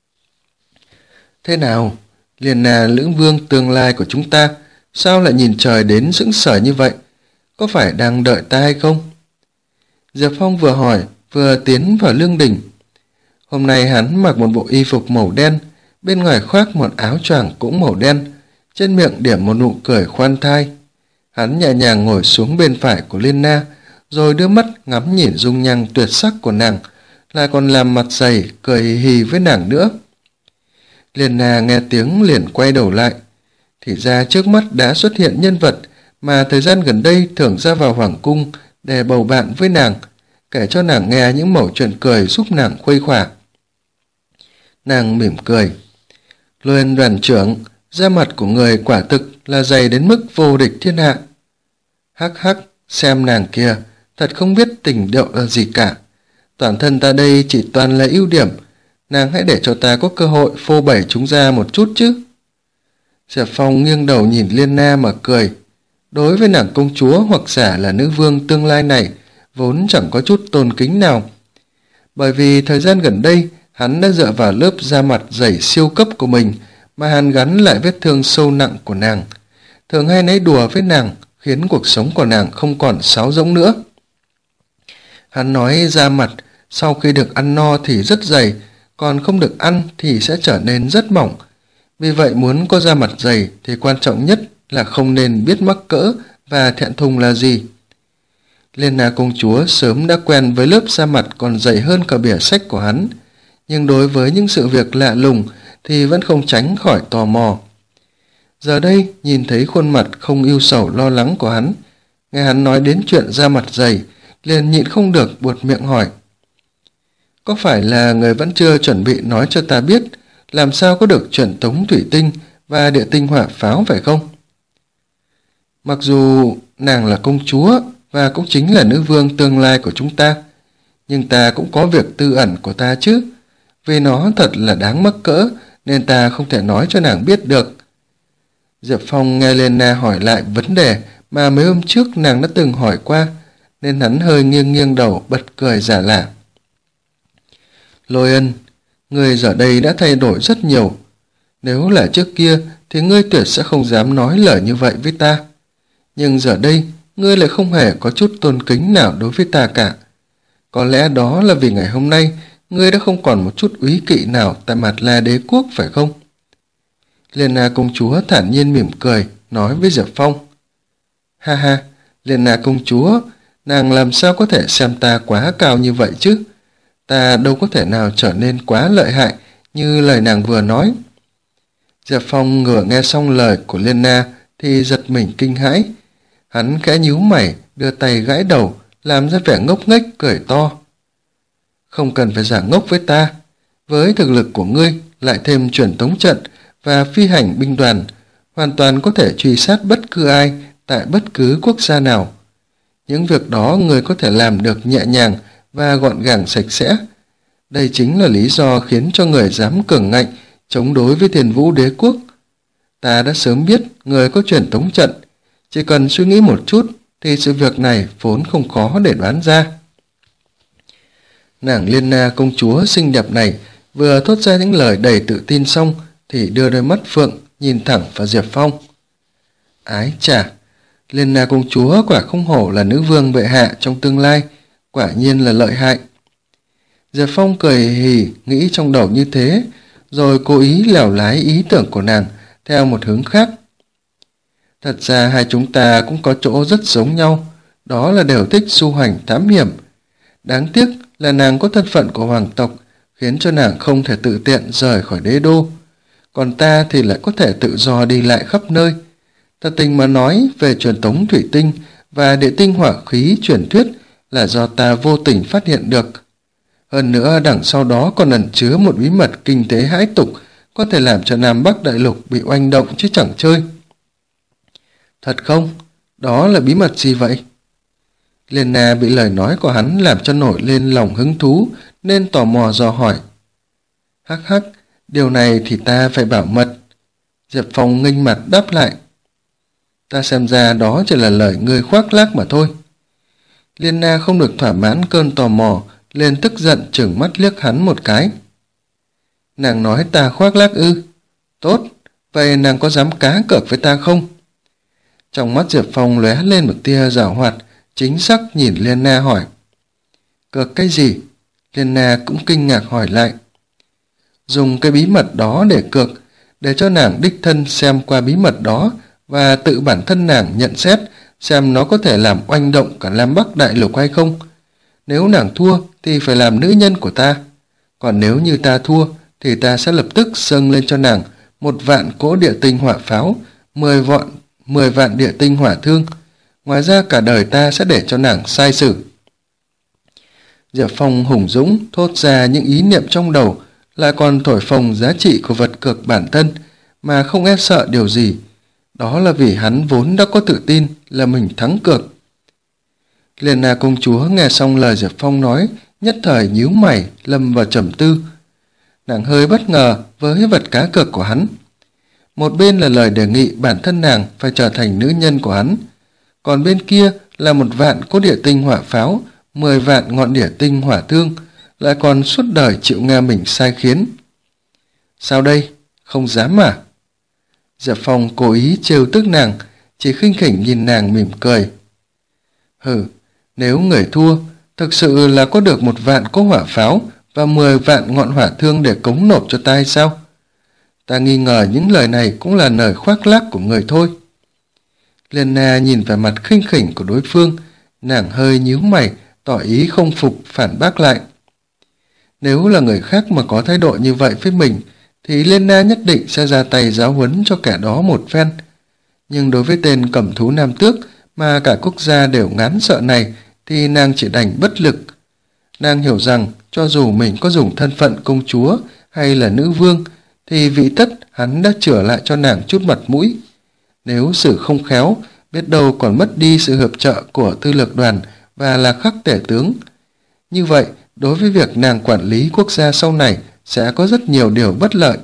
Thế nào, Liên Na lưỡng vương tương lai của chúng ta, sao lại nhìn trời đến sững sờ như vậy? Có phải đang đợi ta hay không? Diệp Phong vừa hỏi vừa tiến vào lương đình. Hôm nay hắn mặc một bộ y phục màu đen, bên ngoài khoác một áo choàng cũng màu đen, trên miệng điểm một nụ cười khoan thai. Hắn nhẹ nhàng ngồi xuống bên phải của Liên Na, rồi đưa mắt ngắm nhìn dung nhan tuyệt sắc của nàng, lại còn làm mặt dày cười hì hì với nàng nữa. Liên Na nghe tiếng liền quay đầu lại. Thì ra trước mắt đã xuất hiện nhân vật mà thời gian gần đây thường ra vào hoàng cung để bầu bạn với nàng, kể cho nàng nghe những mẩu chuyện cười giúp nàng khuây khỏa. Nàng mỉm cười. Lôi Ân đoàn trưởng, da mặt của người quả thực là dày đến mức vô địch thiên hạ. Hắc hắc, xem nàng kia, thật không biết tình điệu là gì cả. Toàn thân ta đây chỉ toàn là ưu điểm, nàng hãy để cho ta có cơ hội phô bày chúng ra một chút chứ. Diệp Phong nghiêng đầu nhìn Liên Na mà cười. Đối với nàng công chúa hoặc giả là nữ vương tương lai này, vốn chẳng có chút tôn kính nào. Bởi vì thời gian gần đây, hắn đã dựa vào lớp da mặt dày siêu cấp của mình mà hàn gắn lại vết thương sâu nặng của nàng. Thường hay nói đùa với nàng, khiến cuộc sống của nàng không còn sáo rỗng nữa. Hắn nói da mặt sau khi được ăn no thì rất dày, còn không được ăn thì sẽ trở nên rất mỏng. Vì vậy muốn có da mặt dày thì quan trọng nhất là không nên biết mắc cỡ và thẹn thùng là gì. Liên Na công chúa sớm đã quen với lớp da mặt còn dày hơn cả bìa sách của hắn, nhưng đối với những sự việc lạ lùng thì vẫn không tránh khỏi tò mò. Giờ đây nhìn thấy khuôn mặt không ưu sầu lo lắng của hắn, nghe hắn nói đến chuyện da mặt dày, liền nhịn không được buột miệng hỏi. Có phải là người vẫn chưa chuẩn bị nói cho ta biết làm sao có được truyền tống thủy tinh và địa tinh hỏa pháo phải không? Mặc dù nàng là công chúa và cũng chính là nữ vương tương lai của chúng ta, nhưng ta cũng có việc tư ẩn của ta chứ. Vì nó thật là đáng mắc cỡ nên ta không thể nói cho nàng biết được. Diệp Phong nghe Liên Na hỏi lại vấn đề mà mấy hôm trước nàng đã từng hỏi qua, nên hắn hơi nghiêng nghiêng đầu bật cười giả lả. Lôi Ân, ngươi giờ đây đã thay đổi rất nhiều. Nếu là trước kia thì ngươi tuyệt sẽ không dám nói lời như vậy với ta. Nhưng giờ đây ngươi lại không hề có chút tôn kính nào đối với ta cả. Có lẽ đó là vì ngày hôm nay ngươi đã không còn một chút úy kỵ nào tại Mạt La đế quốc phải không? Liên Na công chúa thản nhiên mỉm cười nói với Diệp Phong. Ha ha, Liên Na công chúa, nàng làm sao có thể xem ta quá cao như vậy chứ? Ta đâu có thể nào trở nên quá lợi hại như lời nàng vừa nói. Diệp Phong ngửa nghe xong lời của Liên Na thì giật mình kinh hãi. Hắn khẽ nhíu mày, đưa tay gãi đầu, làm ra vẻ ngốc nghếch cười to. Không cần phải giả ngốc với ta. Với thực lực của ngươi, lại thêm truyền tống trận và phi hành binh đoàn, hoàn toàn có thể truy sát bất cứ ai tại bất cứ quốc gia nào. Những việc đó người có thể làm được nhẹ nhàng và gọn gàng sạch sẽ. Đây chính là lý do khiến cho người dám cường ngạnh chống đối với Thiên Vũ Đế quốc. Ta đã sớm biết người có truyền tống trận, chỉ cần suy nghĩ một chút thì sự việc này vốn không khó để đoán ra. Nàng Liên Na công chúa xinh đẹp này vừa thốt ra những lời đầy tự tin xong thì đưa đôi mắt phượng nhìn thẳng vào Diệp Phong. Ái chà, Liên Na công chúa quả không hổ là nữ vương bệ hạ trong tương lai, quả nhiên là lợi hại. Diệp Phong cười hì nghĩ trong đầu như thế, rồi cố ý lèo lái ý tưởng của nàng theo một hướng khác. Thật ra hai chúng ta cũng có chỗ rất giống nhau, đó là đều thích du hành thám hiểm. Đáng tiếc là nàng có thân phận của hoàng tộc, khiến cho nàng không thể tự tiện rời khỏi đế đô. Còn ta thì lại có thể tự do đi lại khắp nơi. Thật tình mà nói về truyền tống thủy tinh và địa tinh hỏa khí truyền thuyết là do ta vô tình phát hiện được. Hơn nữa đằng sau đó còn ẩn chứa một bí mật kinh tế hãi tục, có thể làm cho Nam Bắc Đại Lục bị oanh động chứ chẳng chơi. Thật không? Đó là bí mật gì vậy? Liên Na bị lời nói của hắn làm cho nổi lên lòng hứng thú nên tò mò dò hỏi. Hắc hắc, điều này thì ta phải bảo mật. Diệp Phong nghênh mặt đáp lại. Ta xem ra đó chỉ là lời ngươi khoác lác mà thôi. Liên Na không được thỏa mãn cơn tò mò, liền tức giận trừng mắt liếc hắn một cái. Nàng nói ta khoác lác ư? Tốt, vậy nàng có dám cá cược với ta không? Trong mắt Diệp Phong lóe lên một tia giảo hoạt, chính xác nhìn Liên Na hỏi. Cược cái gì? Liên Na cũng kinh ngạc hỏi lại. Dùng cái bí mật đó để cược, để cho nàng đích thân xem qua bí mật đó và tự bản thân nàng nhận xét xem nó có thể làm oanh động cả Nam Bắc Đại Lục hay không. Nếu nàng thua thì phải làm nữ nhân của ta, còn nếu như ta thua thì ta sẽ lập tức dâng lên cho nàng một vạn cỗ địa tinh hỏa pháo, mười vạn, mười vạn địa tinh hỏa thương. Ngoài ra cả đời ta sẽ để cho nàng sai xử. Diệp Phong hùng dũng thốt ra những ý niệm trong đầu, lại còn thổi phồng giá trị của vật cược bản thân mà không e sợ điều gì. Đó là vì hắn vốn đã có tự tin là mình thắng cược. Liên Na công chúa nghe xong lời Diệp Phong nói, nhất thời nhíu mày lâm vào trầm tư. Nàng hơi bất ngờ với vật cá cược của hắn. Một bên là lời đề nghị bản thân nàng phải trở thành nữ nhân của hắn, còn bên kia là một vạn cỗ địa tinh hỏa pháo, mười vạn ngọn địa tinh hỏa thương, lại còn suốt đời chịu nghe mình sai khiến. Sao đây? Không dám à? Diệp Phong cố ý trêu tức nàng, chỉ khinh khỉnh nhìn nàng mỉm cười. Hừ, nếu người thua, thực sự là có được một vạn cỗ hỏa pháo và mười vạn ngọn hỏa thương để cống nộp cho ta hay sao? Ta nghi ngờ những lời này cũng là lời khoác lác của người thôi. Liên Na nhìn về mặt khinh khỉnh của đối phương, nàng hơi nhíu mày, tỏ ý không phục phản bác lại. Nếu là người khác mà có thái độ như vậy với mình, thì Liên Na nhất định sẽ ra tay giáo huấn cho kẻ đó một phen. Nhưng đối với tên cầm thú nam tước mà cả quốc gia đều ngán sợ này, thì nàng chỉ đành bất lực. Nàng hiểu rằng cho dù mình có dùng thân phận công chúa hay là nữ vương, thì vị tất hắn đã trở lại cho nàng chút mặt mũi. Nếu xử không khéo, biết đâu còn mất đi sự hợp trợ của Tư Lược Đoàn và là Khắc Tể tướng. Như vậy, đối với việc nàng quản lý quốc gia sau này sẽ có rất nhiều điều bất lợi.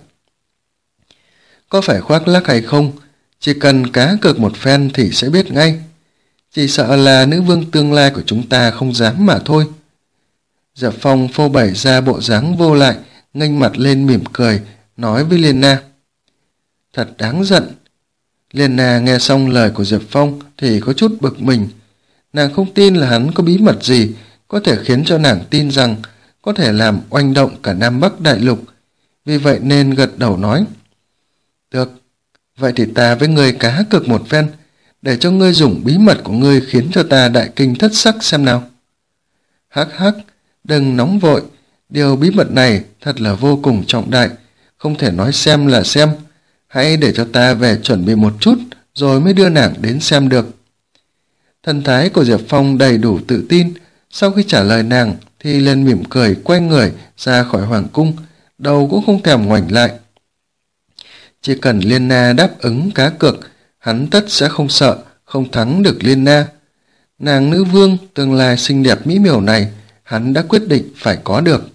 Có phải khoác lác hay không, chỉ cần cá cược một phen thì sẽ biết ngay. Chỉ sợ là nữ vương tương lai của chúng ta không dám mà thôi. Diệp Phong phô bày ra bộ dáng vô lại, nghênh mặt lên mỉm cười, nói với Liên Na. Thật đáng giận. Liên Na nghe xong lời của Diệp Phong thì có chút bực mình. Nàng không tin là hắn có bí mật gì có thể khiến cho nàng tin rằng có thể làm oanh động cả Nam Bắc Đại Lục. Vì vậy nên gật đầu nói. Được, vậy thì ta với ngươi cá cược một phen, để cho ngươi dùng bí mật của ngươi khiến cho ta đại kinh thất sắc xem nào. Hắc hắc, đừng nóng vội, điều bí mật này thật là vô cùng trọng đại, không thể nói xem là xem. Hãy để cho ta về chuẩn bị một chút rồi mới đưa nàng đến xem được. Thần thái của Diệp Phong đầy đủ tự tin, sau khi trả lời nàng thì lên mỉm cười quay người ra khỏi hoàng cung, đầu cũng không thèm ngoảnh lại. Chỉ cần Liên Na đáp ứng cá cược, hắn tất sẽ không sợ, không thắng được Liên Na. Nàng nữ vương tương lai xinh đẹp mỹ miều này, hắn đã quyết định phải có được.